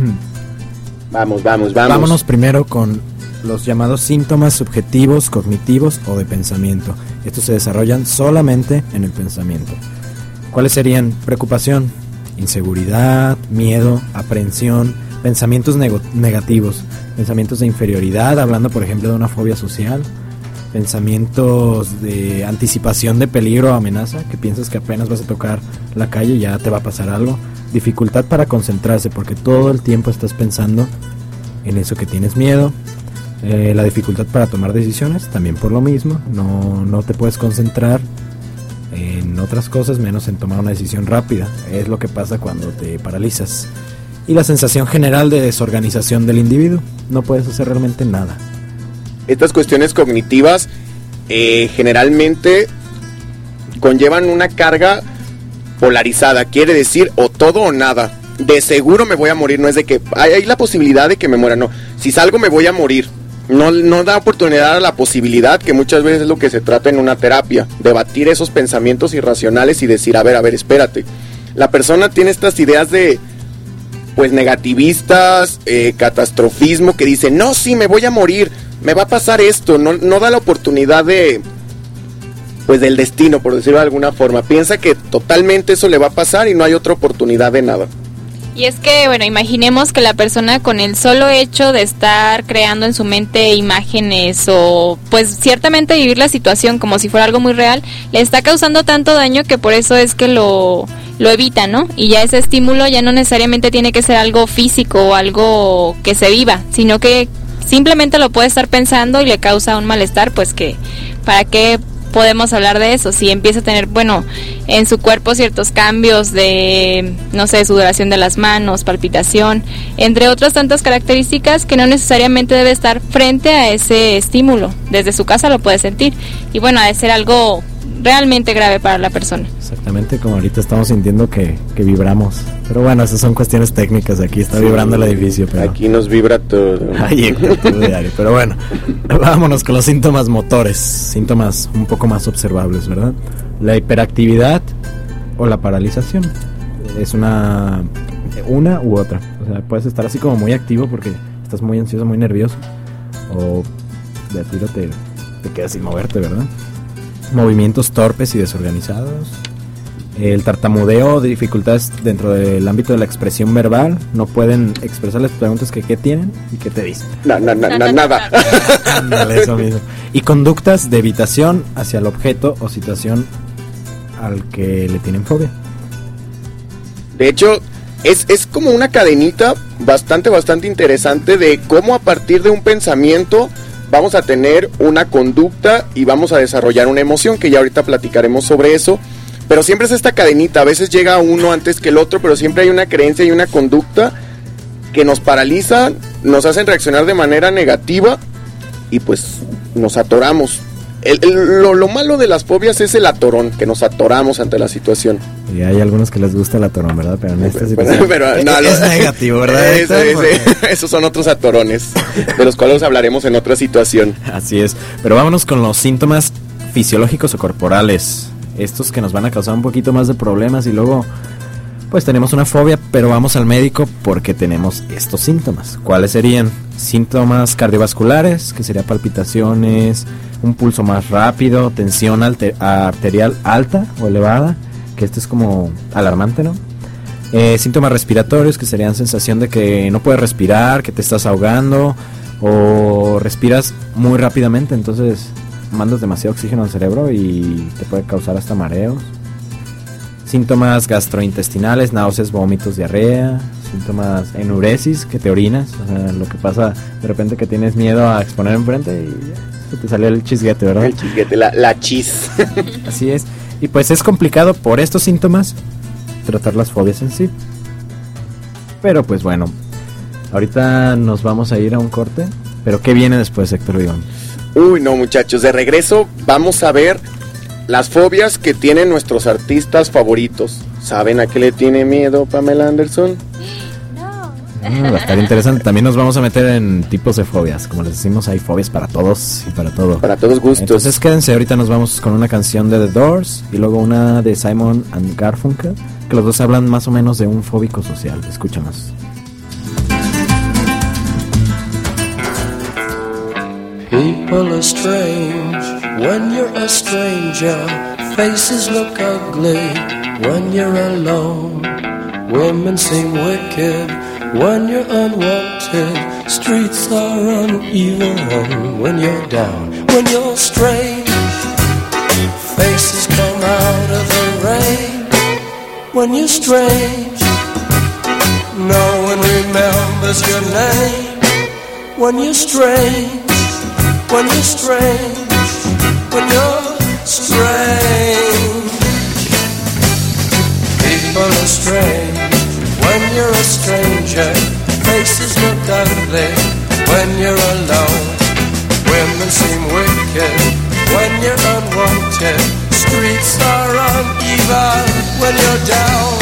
Vamos, vamos, vamos. Vámonos primero con los llamados síntomas subjetivos, cognitivos o de pensamiento. Estos se desarrollan solamente en el pensamiento. ¿Cuáles serían? Preocupación, inseguridad, miedo, aprehensión, pensamientos neg- negativos, pensamientos de inferioridad, hablando por ejemplo de una fobia social, pensamientos de anticipación de peligro o amenaza, que piensas que apenas vas a tocar la calle y ya te va a pasar algo, dificultad para concentrarse porque todo el tiempo estás pensando en eso que tienes miedo, eh, la dificultad para tomar decisiones, también por lo mismo, no, no te puedes concentrar en otras cosas menos en tomar una decisión rápida, es lo que pasa cuando te paralizas. Y la sensación general de desorganización del individuo, no puedes hacer realmente nada. Estas cuestiones cognitivas eh, generalmente conllevan una carga polarizada, quiere decir o todo o nada. De seguro me voy a morir, no es de que hay, hay la posibilidad de que me muera, no. Si salgo me voy a morir. No, no da oportunidad a la posibilidad, que muchas veces es lo que se trata en una terapia, debatir esos pensamientos irracionales y decir, a ver, a ver, espérate. La persona tiene estas ideas de, pues, negativistas, eh, catastrofismo, que dice, no, sí, me voy a morir, me va a pasar esto, no, no da la oportunidad de, pues, del destino, por decirlo de alguna forma. Piensa que totalmente eso le va a pasar y no hay otra oportunidad de nada. Y es que, bueno, imaginemos que la persona con el solo hecho de estar creando en su mente imágenes o pues ciertamente vivir la situación como si fuera algo muy real, le está causando tanto daño que por eso es que lo, lo evita, ¿no? Y ya ese estímulo ya no necesariamente tiene que ser algo físico o algo que se viva, sino que simplemente lo puede estar pensando y le causa un malestar, pues que, ¿para qué podemos hablar de eso? Si empieza a tener, bueno, en su cuerpo ciertos cambios de, no sé, sudoración de las manos, palpitación, entre otras tantas características que no necesariamente debe estar frente a ese estímulo. Desde su casa lo puede sentir. Y bueno, ha de ser algo realmente grave para la persona. Exactamente, como ahorita estamos sintiendo que, que vibramos. Pero bueno, esas son cuestiones técnicas. Aquí está sí, vibrando el edificio. Pero... aquí nos vibra todo. Ay, diario. Pero bueno, vámonos con los síntomas motores. Síntomas un poco más observables, ¿verdad? La hiperactividad o la paralización. Es una, una u otra. O sea, puedes estar así como muy activo porque estás muy ansioso, muy nervioso. O de tiro te, te quedas sin moverte, ¿verdad? Movimientos torpes y desorganizados, el tartamudeo, dificultades dentro del ámbito de la expresión verbal, no pueden expresar las preguntas que qué tienen y qué te dicen. No, no, no, no, nada. Ándale, eso mismo. Y conductas de evitación hacia el objeto o situación al que le tienen fobia. De hecho, es, es como una cadenita bastante, bastante interesante de cómo a partir de un pensamiento vamos a tener una conducta y vamos a desarrollar una emoción, que ya ahorita platicaremos sobre eso, pero siempre es esta cadenita, a veces llega uno antes que el otro, pero siempre hay una creencia y una conducta que nos paraliza, nos hacen reaccionar de manera negativa y pues nos atoramos. El, el, lo, lo malo de las fobias es el atorón, que nos atoramos ante la situación. Y hay algunos que les gusta el atorón, ¿verdad? Pero en esta situación pero, pero, no, es, es negativo, ¿verdad? Es, es, es, esos son otros atorones, de los cuales hablaremos en otra situación. Así es, pero vámonos con los síntomas fisiológicos o corporales. Estos que nos van a causar un poquito más de problemas y luego pues tenemos una fobia, pero vamos al médico porque tenemos estos síntomas. ¿Cuáles serían? Síntomas cardiovasculares, que serían palpitaciones, un pulso más rápido, tensión alter- arterial alta o elevada, que esto es como alarmante, ¿no? Eh, síntomas respiratorios, que serían sensación de que no puedes respirar, que te estás ahogando o respiras muy rápidamente, entonces mandas demasiado oxígeno al cerebro y te puede causar hasta mareos. Síntomas gastrointestinales, náuseas, vómitos, diarrea. Síntomas enuresis, que te orinas, o sea, lo que pasa de repente que tienes miedo a exponer enfrente y ya, te salió el chisguete, ¿verdad? El chisguete, la, la chis. Así es. Y pues es complicado por estos síntomas tratar las fobias en sí. Pero pues bueno, Ahorita nos vamos a ir a un corte, pero ¿qué viene después, Héctor Vigón? Uy, no, muchachos, de regreso vamos a ver las fobias que tienen nuestros artistas favoritos. ¿Saben a qué le tiene miedo Pamela Anderson? Mm, va a estar interesante. También nos vamos a meter en tipos de fobias. Como les decimos, hay fobias para todos y para todo. Para todos gustos. Entonces quédense, ahorita nos vamos con una canción de The Doors y luego una de Simon and Garfunkel, que los dos hablan más o menos de un fóbico social. Escúchanos. People are strange when you're a stranger. Faces look ugly when you're alone. Women seem wicked when you're unwanted. Streets are uneven when you're down. When you're strange, faces come out of the rain. When you're strange, no one remembers your name. When you're strange, when you're strange, when you're strange. People are strange when you're a stranger. Faces look ugly when you're alone. Women seem wicked when you're unwanted. Streets are uneven when you're down.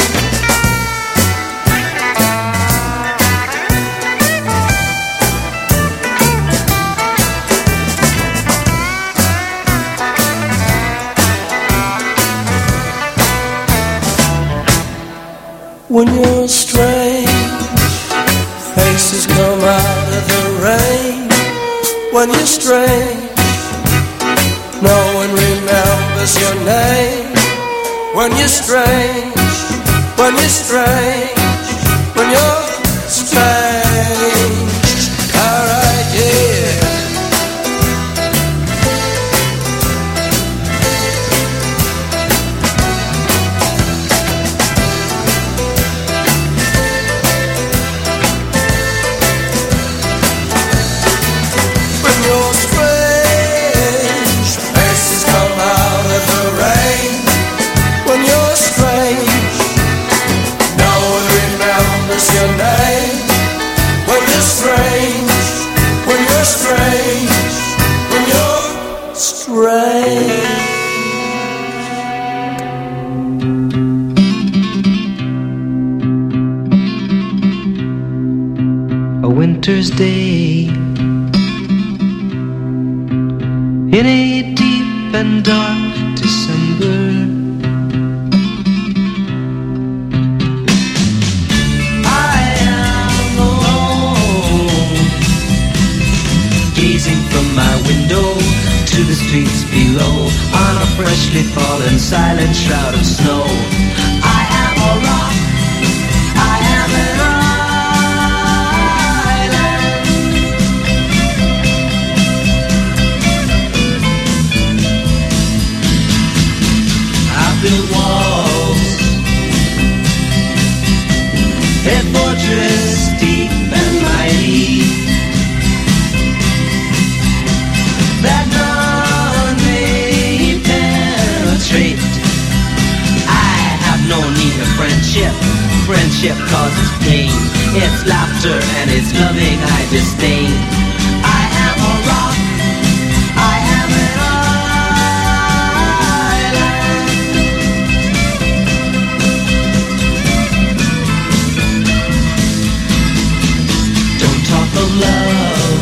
When you're strange, faces come out of the rain. When you're strange, no one remembers your name. When you're strange, when you're strange, when you're strange. Alright, yeah. Your name. When you're strange, when you're strange, when you're strange. A winter's day in a deep and dark December. From my window to the streets below, on a freshly fallen silent shroud of snow, I am a rock, I am an island. I built walls, a fortress deep and mighty, that none may penetrate. I have no need of friendship. Friendship causes pain. It's laughter and it's loving I disdain. I am a rock, I am an island. Don't talk of love.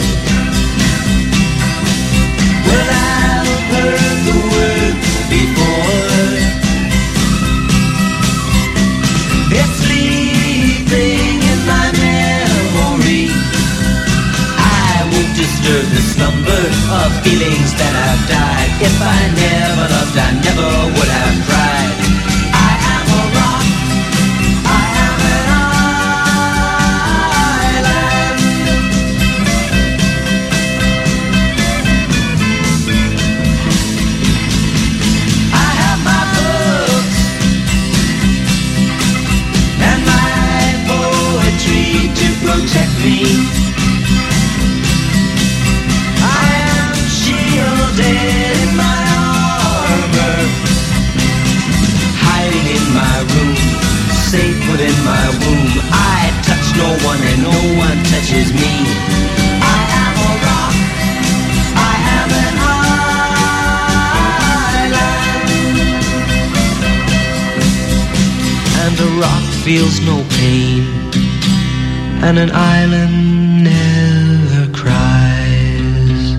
Well, I've heard the word before. It's sleeping in my memory. I won't disturb the slumber of feelings that have died. If I never loved, I never would have tried. I am a rock, I am an island. I have my books and my poetry to protect me. I am shielded in my armor. feels no pain, and an island never cries.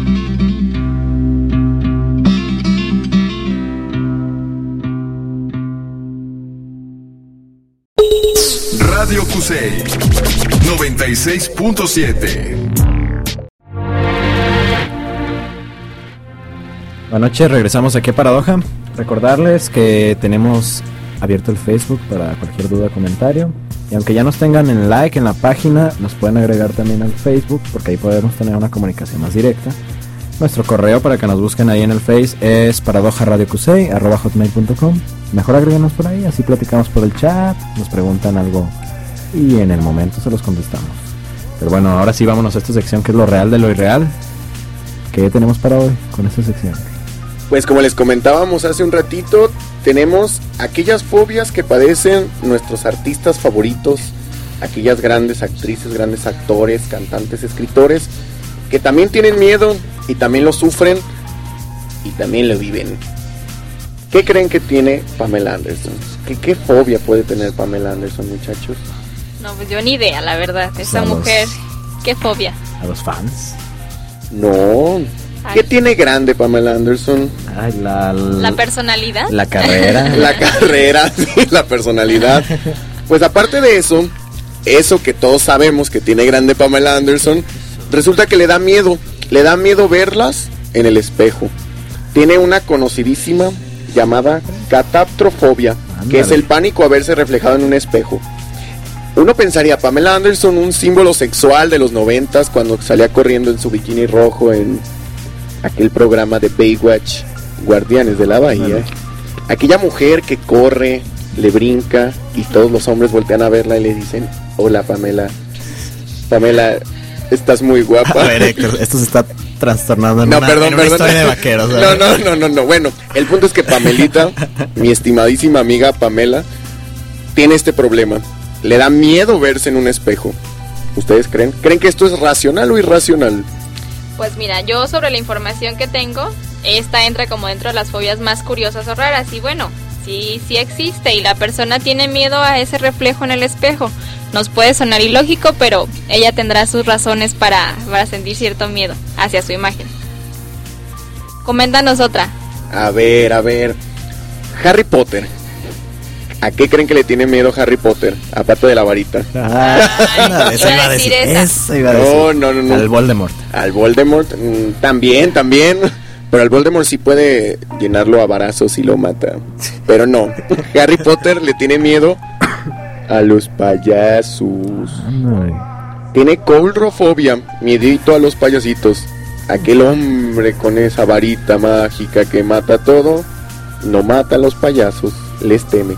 Radio Cusey noventa y seis punto siete. Buenas noches, regresamos aquí a Paradoja. Recordarles que tenemos abierto el Facebook para cualquier duda o comentario. Y aunque ya nos tengan en like en la página, nos pueden agregar también al Facebook, porque ahí podemos tener una comunicación más directa. Nuestro correo para que nos busquen ahí en el Face es paradojaradiocusey arroba hotmail punto com. Mejor agréguenos por ahí, así platicamos por el chat, nos preguntan algo y en el momento se los contestamos. Pero bueno, ahora sí vámonos a esta sección que es lo real de lo irreal. ¿Qué tenemos para hoy con esta sección? Pues como les comentábamos hace un ratito, tenemos aquellas fobias que padecen nuestros artistas favoritos, aquellas grandes actrices, grandes actores, cantantes, escritores, que también tienen miedo y también lo sufren y también lo viven. ¿Qué creen que tiene Pamela Anderson? ¿Qué, qué fobia puede tener Pamela Anderson, muchachos? No, pues yo ni idea, la verdad. Esa los, mujer, qué fobia. ¿A los fans? No. ¿Qué tiene grande Pamela Anderson? Ay, la, la, la personalidad. La carrera. La carrera, sí, la personalidad. Pues aparte de eso, eso que todos sabemos que tiene grande Pamela Anderson, resulta que le da miedo. Le da miedo verlas en el espejo. Tiene una conocidísima llamada cataptrofobia, Ándale. que es el pánico a verse reflejado en un espejo. Uno pensaría, Pamela Anderson, un símbolo sexual de los noventas, cuando salía corriendo en su bikini rojo en aquel programa de Baywatch, Guardianes de la Bahía. Aquella mujer que corre, le brinca y todos los hombres voltean a verla y le dicen, hola Pamela, Pamela, estás muy guapa. A ver, Héctor, esto se está trastornando en no, una, perdón, en una perdón. historia de vaqueros. No, no, no, no, no, bueno, el punto es que Pamelita, mi estimadísima amiga Pamela, tiene este problema. Le da miedo verse en un espejo. ¿Ustedes creen? ¿Creen que esto es racional o irracional? Pues mira, yo sobre la información que tengo, esta entra como dentro de las fobias más curiosas o raras. Y bueno, sí, sí existe y la persona tiene miedo a ese reflejo en el espejo. Nos puede sonar ilógico, pero ella tendrá sus razones para, para sentir cierto miedo hacia su imagen. Coméntanos otra. A ver, a ver. Harry Potter. ¿A qué creen que le tiene miedo Harry Potter? Aparte de la varita. Ah, no, eso iba a decir. Eso iba a decir. No, no, no, no. Al Voldemort. Al Voldemort, mmm, también, también. Pero al Voldemort sí puede llenarlo a varazos y lo mata. Pero no. Harry Potter le tiene miedo a los payasos. Ay. Tiene coulrofobia, miedito a los payasitos. Aquel hombre con esa varita mágica que mata todo, no mata a los payasos, les teme.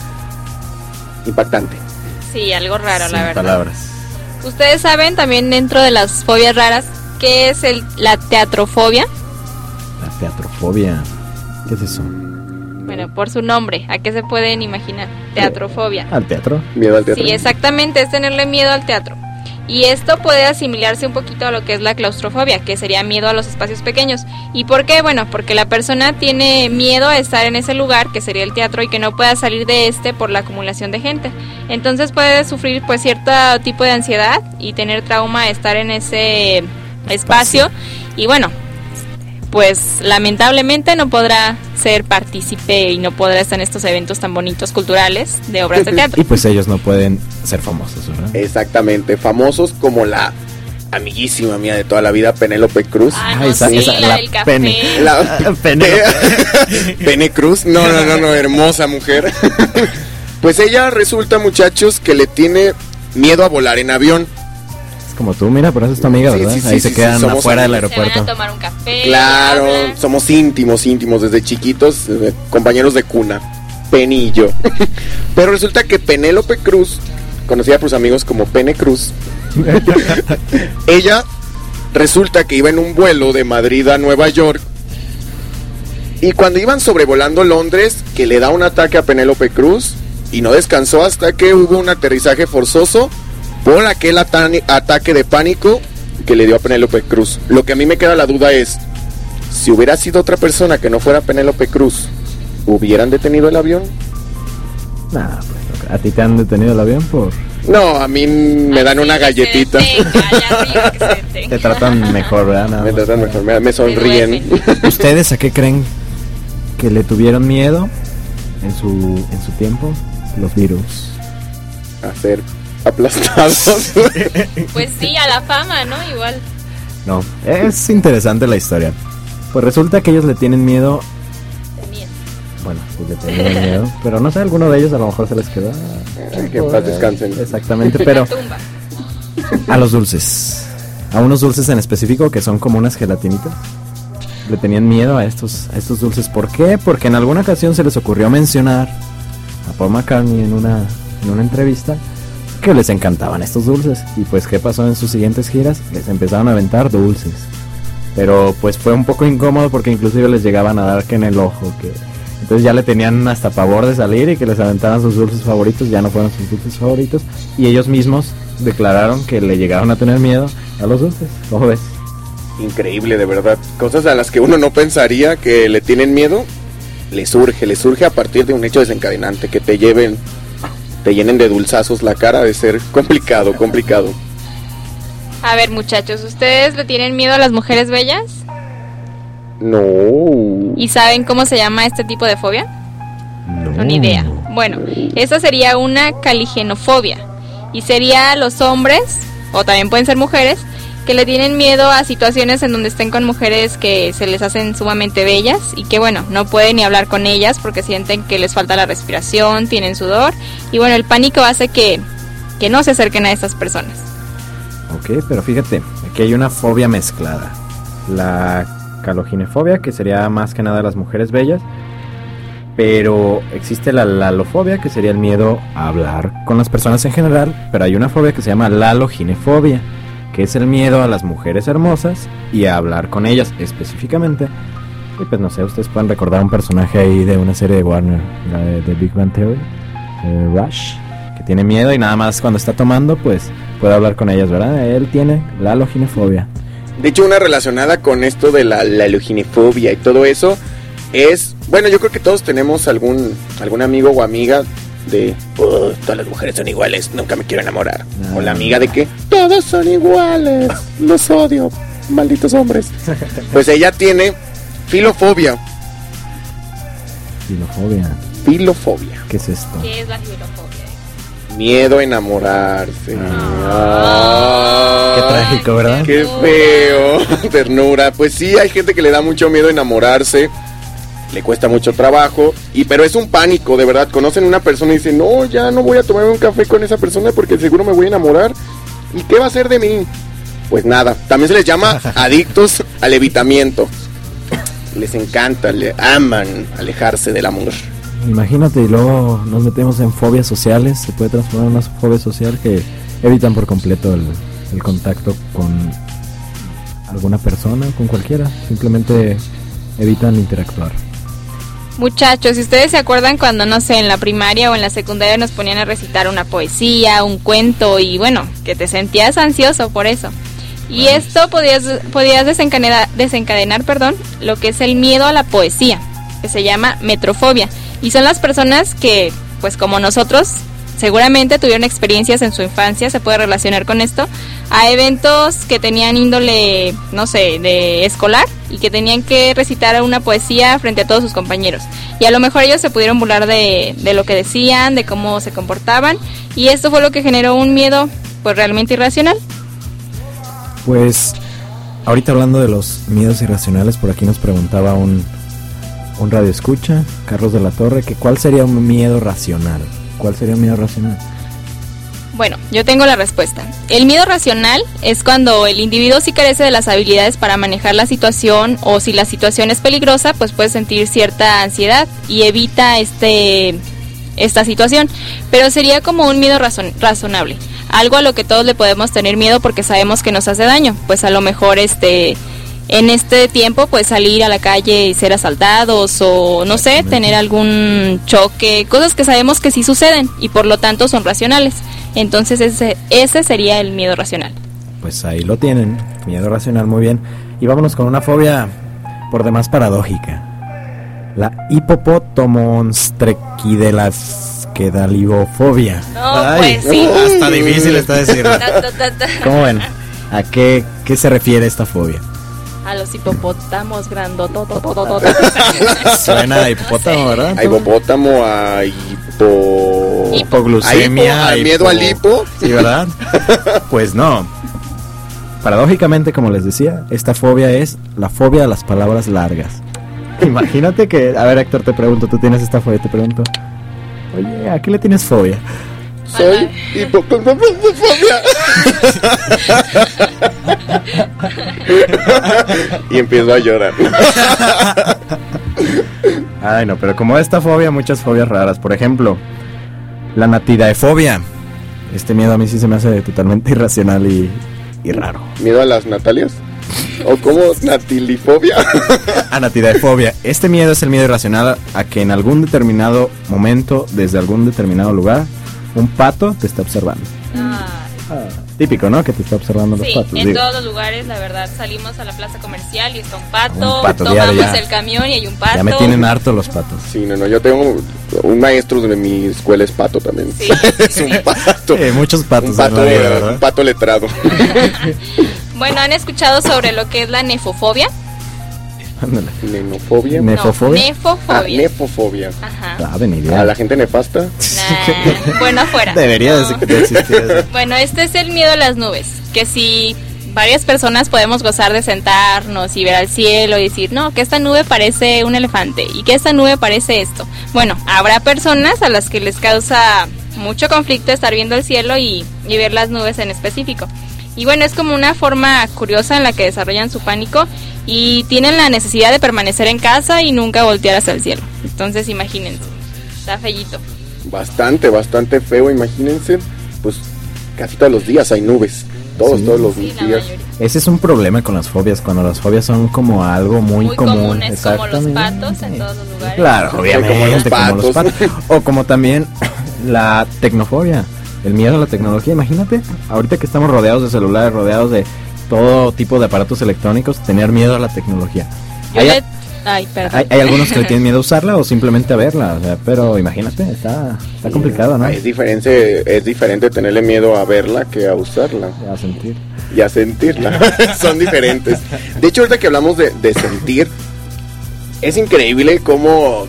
Impactante. Sí, algo raro, Sin la verdad. palabras. Ustedes saben también dentro de las fobias raras qué es el, la teatrofobia. La teatrofobia. ¿Qué es eso? Bueno, por su nombre, ¿a qué se pueden imaginar? Teatrofobia. ¿Al teatro? Miedo al teatro. Sí, exactamente, es tenerle miedo al teatro. Y esto puede asimilarse un poquito a lo que es la claustrofobia, que sería miedo a los espacios pequeños. ¿Y por qué? Bueno, porque la persona tiene miedo a estar en ese lugar, que sería el teatro, y que no pueda salir de este por la acumulación de gente. Entonces puede sufrir pues cierto tipo de ansiedad y tener trauma a estar en ese espacio. Y bueno, pues lamentablemente no podrá ser partícipe y no podrá estar en estos eventos tan bonitos culturales de obras de teatro. Y pues ellos no pueden ser famosos, ¿verdad? Exactamente, famosos como la amiguísima mía de toda la vida, Penélope Cruz. Ah, no, esa, sí, esa, la, la del café. Pene. La Pene. Pene Cruz. No, no, no, no, hermosa mujer. Pues ella resulta, muchachos, que le tiene miedo a volar en avión. Como tú, mira, por eso es tu amiga, ¿verdad? Sí, sí, Ahí sí, se quedan sí, afuera del aeropuerto. Se van a tomar un café. Claro, somos íntimos, íntimos desde chiquitos, eh, compañeros de cuna, Penny y yo. Pero resulta que Penélope Cruz, conocida por sus amigos como Pene Cruz, ella resulta que iba en un vuelo de Madrid a Nueva York. Y cuando iban sobrevolando Londres, que le da un ataque a Penélope Cruz y no descansó hasta que hubo un aterrizaje forzoso por aquel ata- ataque de pánico que le dio a Penélope Cruz. Lo que a mí me queda la duda es, si hubiera sido otra persona que no fuera Penélope Cruz, ¿hubieran detenido el avión? Nah, pues ¿A ti te han detenido el avión por...? No, a mí me dan una galletita. Te tratan mejor, ¿verdad? Nada me más. tratan mejor, me, me sonríen. ¿Ustedes a qué creen que le tuvieron miedo en su en su tiempo los virus? A ser aplastados. Pues sí, a la fama, ¿no? Igual. No, es interesante la historia. Pues resulta que ellos le tienen miedo. Tenían. Bueno, sí le tenían miedo, pero no sé, alguno de ellos a lo mejor se les quedó. Que en paz descansen. Exactamente, pero a los dulces, a unos dulces en específico que son como unas gelatinitas, le tenían miedo a estos, a estos dulces. ¿Por qué? Porque en alguna ocasión se les ocurrió mencionar a Paul McCartney en una, en una entrevista que les encantaban estos dulces. Y pues, ¿qué pasó en sus siguientes giras? Les empezaron a aventar dulces. Pero pues fue un poco incómodo porque inclusive les llegaban a dar que en el ojo, que... Entonces ya le tenían hasta pavor de salir y que les aventaran sus dulces favoritos. Ya no fueron sus dulces favoritos. Y ellos mismos declararon que le llegaron a tener miedo a los dulces. ¿Cómo ves? Increíble, de verdad. Cosas a las que uno no pensaría que le tienen miedo, le surge, le surge a partir de un hecho desencadenante. Que te lleven, te llenen de dulzazos la cara, de ser complicado, complicado. A ver, muchachos, ¿ustedes le tienen miedo a las mujeres bellas? No. ¿Y saben cómo se llama este tipo de fobia? No. Ni idea. Bueno, esa sería una caligenofobia. Y sería los hombres, o también pueden ser mujeres, que le tienen miedo a situaciones en donde estén con mujeres que se les hacen sumamente bellas y que, bueno, no pueden ni hablar con ellas porque sienten que les falta la respiración, tienen sudor. Y bueno, el pánico hace que, que no se acerquen a estas personas. Ok, pero fíjate, aquí hay una fobia mezclada. La caloginefobia, que sería más que nada las mujeres bellas, pero existe la lalofobia, que sería el miedo a hablar con las personas en general, pero hay una fobia que se llama laloginefobia, que es el miedo a las mujeres hermosas y a hablar con ellas específicamente. Y pues no sé, ustedes pueden recordar un personaje ahí de una serie de Warner, la de, de Big Bang Theory, eh, Rush, que tiene miedo y nada más cuando está tomando pues puede hablar con ellas, ¿verdad? Él tiene laloginefobia. De hecho, una relacionada con esto de la, la laloginefobia y todo eso es, bueno, yo creo que todos tenemos algún algún amigo o amiga de, oh, todas las mujeres son iguales, nunca me quiero enamorar. No. O la amiga de que todos son iguales, los odio, malditos hombres. Pues ella tiene filofobia. Filofobia. Filofobia. ¿Qué es esto? ¿Qué es la filofobia? Miedo a enamorarse. Ah. Qué trágico, ¿verdad? Qué feo. Ternura. Pues sí, hay gente que le da mucho miedo a enamorarse. Le cuesta mucho trabajo. Y pero es un pánico, de verdad. Conocen a una persona y dicen, no, ya no voy a tomarme un café con esa persona porque seguro me voy a enamorar. ¿Y qué va a hacer de mí? Pues nada. También se les llama adictos al evitamiento. Les encanta, le aman alejarse del amor. Imagínate, y luego nos metemos en fobias sociales. Se puede transformar en una fobia social que evitan por completo el, el contacto con alguna persona, con cualquiera. Simplemente evitan interactuar. Muchachos, si ustedes se acuerdan cuando, no sé, en la primaria o en la secundaria nos ponían a recitar una poesía, un cuento, y bueno, que te sentías ansioso por eso. Y bueno, esto podías, podías desencadenar, desencadenar perdón, lo que es el miedo a la poesía, que se llama metrofobia. Y son las personas que, pues como nosotros, seguramente tuvieron experiencias en su infancia, se puede relacionar con esto, a eventos que tenían índole, no sé, de escolar, y que tenían que recitar una poesía frente a todos sus compañeros. Y a lo mejor ellos se pudieron burlar de, de lo que decían, de cómo se comportaban, y esto fue lo que generó un miedo, pues realmente irracional. Pues, ahorita hablando de los miedos irracionales, por aquí nos preguntaba un... un radio escucha, Carlos de la Torre, que ¿cuál sería un miedo racional? ¿Cuál sería un miedo racional? Bueno, yo tengo la respuesta. El miedo racional es cuando el individuo sí carece de las habilidades para manejar la situación, o si la situación es peligrosa, pues puede sentir cierta ansiedad y evita este esta situación. Pero sería como un miedo razon, razonable, algo a lo que todos le podemos tener miedo porque sabemos que nos hace daño. Pues a lo mejor este en este tiempo pues salir a la calle y ser asaltados, o no sé, tener algún choque, cosas que sabemos que sí suceden y por lo tanto son racionales. Entonces ese, ese sería el miedo racional. Pues ahí lo tienen, miedo racional, muy bien. Y vámonos con una fobia por demás paradójica. La hipopotomonstrequidelas quedalibofobia. No, Ay, pues sí. Hasta difícil está decirlo. Ta, ta, ta, ta. ¿Cómo ven? ¿A qué, qué se refiere esta fobia? A los hipopótamos grandotototototos. Suena a hipopótamo, ¿verdad? A hipopótamo, a hipo... hipoglucemia. A hipo, al miedo al hipo. Sí, ¿verdad? Pues no. Paradójicamente, como les decía, esta fobia es la fobia a las palabras largas. Imagínate que... A ver, Héctor, te pregunto, ¿tú tienes esta fobia? Te pregunto. Oye, ¿a qué le tienes fobia? Soy hipopótamo. Y empiezo a llorar. Ay, no, pero como esta fobia, muchas fobias raras. Por ejemplo, la natidaefobia. Este miedo a mí sí se me hace totalmente irracional y, y raro. ¿Miedo a las Natalias? ¿O cómo? ¿Natilifobia? A natidaefobia. Este miedo es el miedo irracional a que en algún determinado momento, desde algún determinado lugar, un pato te está observando. Ah. Ah, típico, ¿no? Que te está observando Sí, los patos. en digo. todos los lugares, la verdad, salimos a la plaza comercial y está un pato, Un pato tomamos diario, ya. el camión y hay un pato. Ya me tienen harto los patos. Sí, no, no, yo tengo un maestro de mi escuela es pato también. Sí. Es un pato. Eh, muchos patos. Un pato, en la vida, ¿verdad? un pato letrado. Bueno, ¿han escuchado sobre lo que es la nefofobia? Ándale. ¿Nenofobia? ¿Nefofobia? No, nefofobia. Ah, nefofobia. Ajá. Ah, de ni idea. ¿A la gente nefasta? Nah, bueno, afuera. Debería No. de existir eso. Bueno, este es el miedo a las nubes, que si varias personas podemos gozar de sentarnos y ver al cielo y decir, no, que esta nube parece un elefante y que esta nube parece esto. Bueno, habrá personas a las que les causa mucho conflicto estar viendo el cielo y, y ver las nubes en específico. Y bueno, es como una forma curiosa en la que desarrollan su pánico y tienen la necesidad de permanecer en casa y nunca voltear hacia el cielo. Entonces imagínense, está feíto. Bastante, bastante feo, imagínense. Pues casi todos los días hay nubes. Todos, Sí. todos los Sí, la días. mayoría. Ese es un problema con las fobias, cuando las fobias son como algo muy, Muy común. comunes como los Exactamente. patos en todos los lugares. Claro, obviamente, Como los como los patos. patos. O como también la tecnofobia, el miedo a la tecnología. Imagínate, ahorita que estamos rodeados de celulares, rodeados de todo tipo de aparatos electrónicos, tener miedo a la tecnología. Yo Hay, le... Ay, perdón. hay, hay algunos que le tienen miedo a usarla o simplemente a verla, o sea, pero imagínate, está, está complicado, ¿no? Es diferente, es diferente tenerle miedo a verla que a usarla. A sentir. Y a sentirla. Son diferentes. De hecho, ahorita que hablamos de, de sentir, es increíble cómo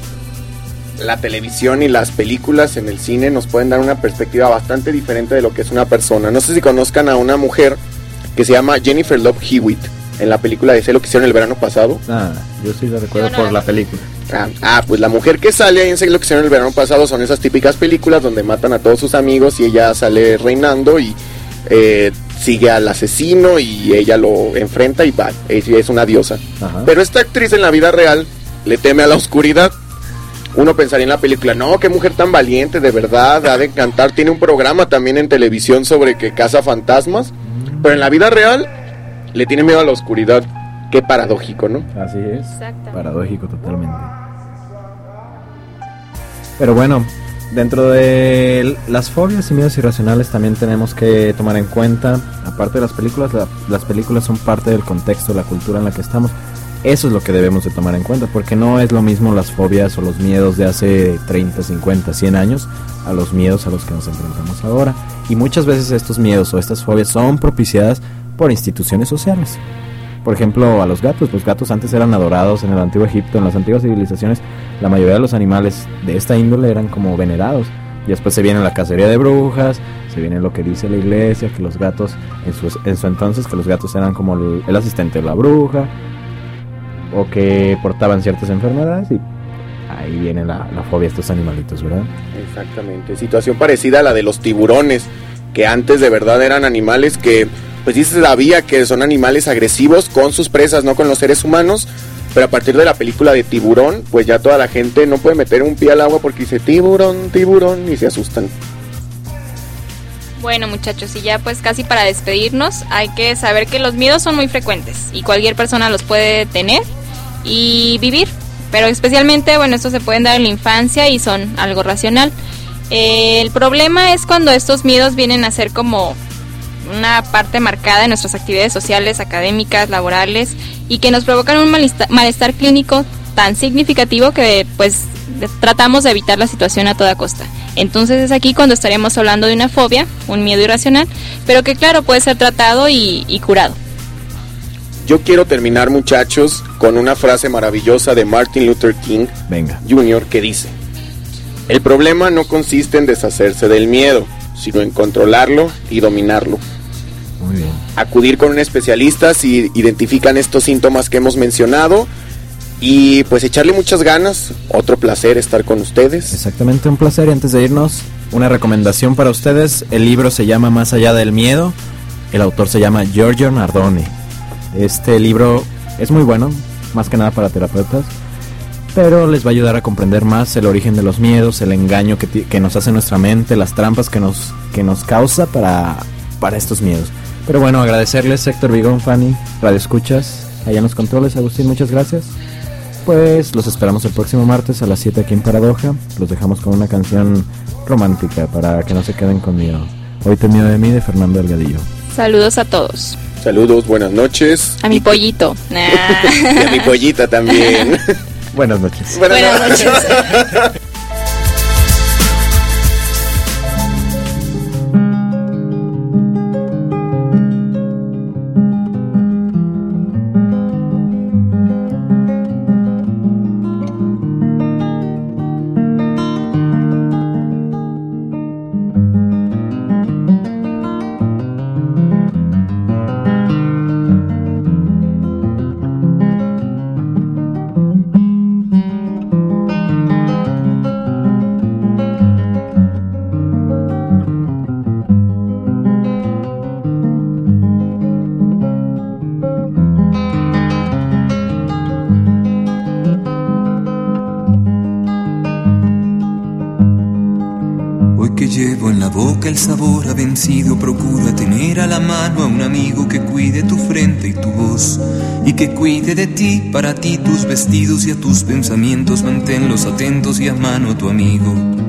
la televisión y las películas en el cine nos pueden dar una perspectiva bastante diferente de lo que es una persona. No sé si conozcan a una mujer que se llama Jennifer Love Hewitt en la película de Sé lo que hicieron el verano pasado. Ah, yo sí la recuerdo Yo no. por la película. Ah, ah, pues la mujer que sale ahí en Sé lo que hicieron el verano pasado son esas típicas películas donde matan a todos sus amigos y ella sale reinando y eh, sigue al asesino y ella lo enfrenta y va, es, es una diosa. Ajá. Pero esta actriz en la vida real le teme a la oscuridad. Uno pensaría en la película, no, qué mujer tan valiente, de verdad, ha de encantar. Tiene un programa también en televisión sobre que caza fantasmas, pero en la vida real le tiene miedo a la oscuridad. Qué paradójico, ¿no? Así es. Exactamente. Paradójico totalmente. Pero bueno, dentro de las fobias y miedos irracionales también tenemos que tomar en cuenta, aparte de las películas, la- las películas son parte del contexto, la cultura en la que estamos. Eso es lo que debemos de tomar en cuenta, porque no es lo mismo las fobias o los miedos de hace treinta, cincuenta, cien años a los miedos a los que nos enfrentamos ahora. Y muchas veces estos miedos o estas fobias son propiciadas por instituciones sociales. Por ejemplo, a los gatos. Los gatos antes eran adorados en el antiguo Egipto, en las antiguas civilizaciones. La mayoría de los animales de esta índole eran como venerados. Y después se viene la cacería de brujas, se viene lo que dice la iglesia, que los gatos, en su, en su entonces, que los gatos eran como el, el asistente de la bruja, o que portaban ciertas enfermedades, y ahí viene la, la fobia a estos animalitos, ¿verdad? Exactamente, situación parecida a la de los tiburones, que antes de verdad eran animales que, pues sí se sabía que son animales agresivos con sus presas, no con los seres humanos, pero a partir de la película de Tiburón, pues ya toda la gente no puede meter un pie al agua porque dice tiburón, tiburón, y se asustan. Bueno, muchachos, y ya pues casi para despedirnos, hay que saber que los miedos son muy frecuentes y cualquier persona los puede tener y vivir, pero especialmente, bueno, estos se pueden dar en la infancia y son algo racional. Eh, el problema es cuando estos miedos vienen a ser como una parte marcada de nuestras actividades sociales, académicas, laborales, y que nos provocan un malestar, malestar clínico tan significativo que pues tratamos de evitar la situación a toda costa. Entonces es aquí cuando estaremos hablando de una fobia, un miedo irracional, pero que claro puede ser tratado y, y curado. Yo quiero terminar, muchachos, con una frase maravillosa de Martin Luther King Venga. junior que dice: el problema no consiste en deshacerse del miedo, sino en controlarlo y dominarlo. Muy bien. Acudir con un especialista si identifican estos síntomas que hemos mencionado y pues echarle muchas ganas. Otro placer estar con ustedes. Exactamente, un placer. Y antes de irnos, una recomendación para ustedes. El libro se llama Más allá del miedo. El autor se llama Giorgio Nardone. Este libro es muy bueno, más que nada para terapeutas, pero les va a ayudar a comprender más el origen de los miedos, el engaño que, t- que nos hace nuestra mente, las trampas que nos, que nos causa para, para estos miedos. Pero bueno, agradecerles, Héctor Vigón, Fanny, Radio Escuchas, allá en los controles. Agustín, muchas gracias. Pues los esperamos el próximo martes a las siete aquí en Paradoja. Los dejamos con una canción romántica para que no se queden con miedo. Hoy te miedo de mí, de Fernando Delgadillo. Saludos a todos. Saludos, buenas noches. A mi pollito. Y a mi pollita también. Buenas noches. Buenas, Buenas noches. noches. Llevo en la boca el sabor a vencido. Procura tener a la mano a un amigo que cuide tu frente y tu voz, y que cuide de ti, para ti, tus vestidos y a tus pensamientos. Manténlos atentos y a mano a tu amigo.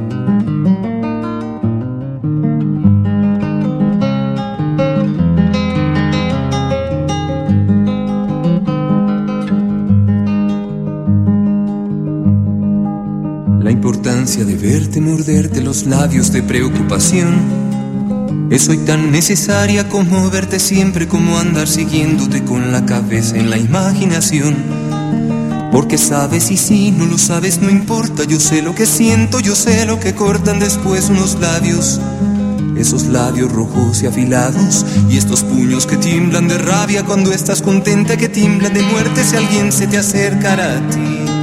La importancia de verte morderte los labios de preocupación es hoy tan necesaria como verte siempre, como andar siguiéndote con la cabeza en la imaginación. Porque sabes y si no lo sabes no importa, yo sé lo que siento, yo sé lo que cortan después unos labios. Esos labios rojos y afilados, y estos puños que tiemblan de rabia cuando estás contenta, que tiemblan de muerte si alguien se te acercara a ti.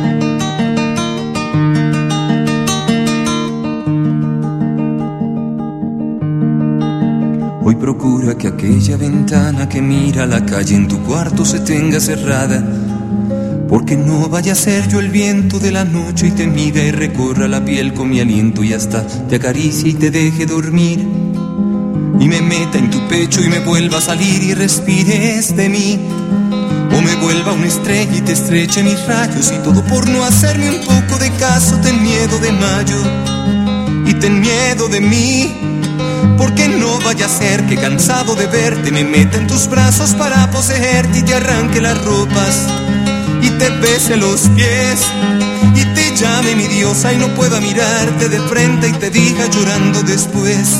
Hoy procura que aquella ventana que mira a la calle en tu cuarto se tenga cerrada, porque no vaya a ser yo el viento de la noche y te mida y recorra la piel con mi aliento y hasta te acaricie y te deje dormir, y me meta en tu pecho y me vuelva a salir y respires de mí, o me vuelva una estrella y te estreche mis rayos, y todo por no hacerme un poco de caso. Ten miedo de mayo y ten miedo de mí, porque no vaya a ser que cansado de verte me meta en tus brazos para poseerte y te arranque las ropas y te bese los pies y te llame mi diosa y no pueda mirarte de frente y te diga llorando después: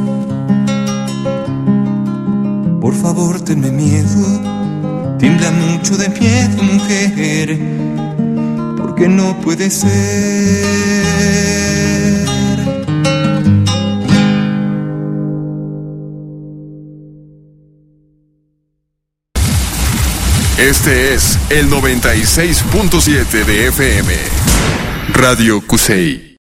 por favor tenme miedo, tiembla mucho de miedo mujer, porque no puede ser. Este es el noventa y seis punto siete de F M, Radio Cusey.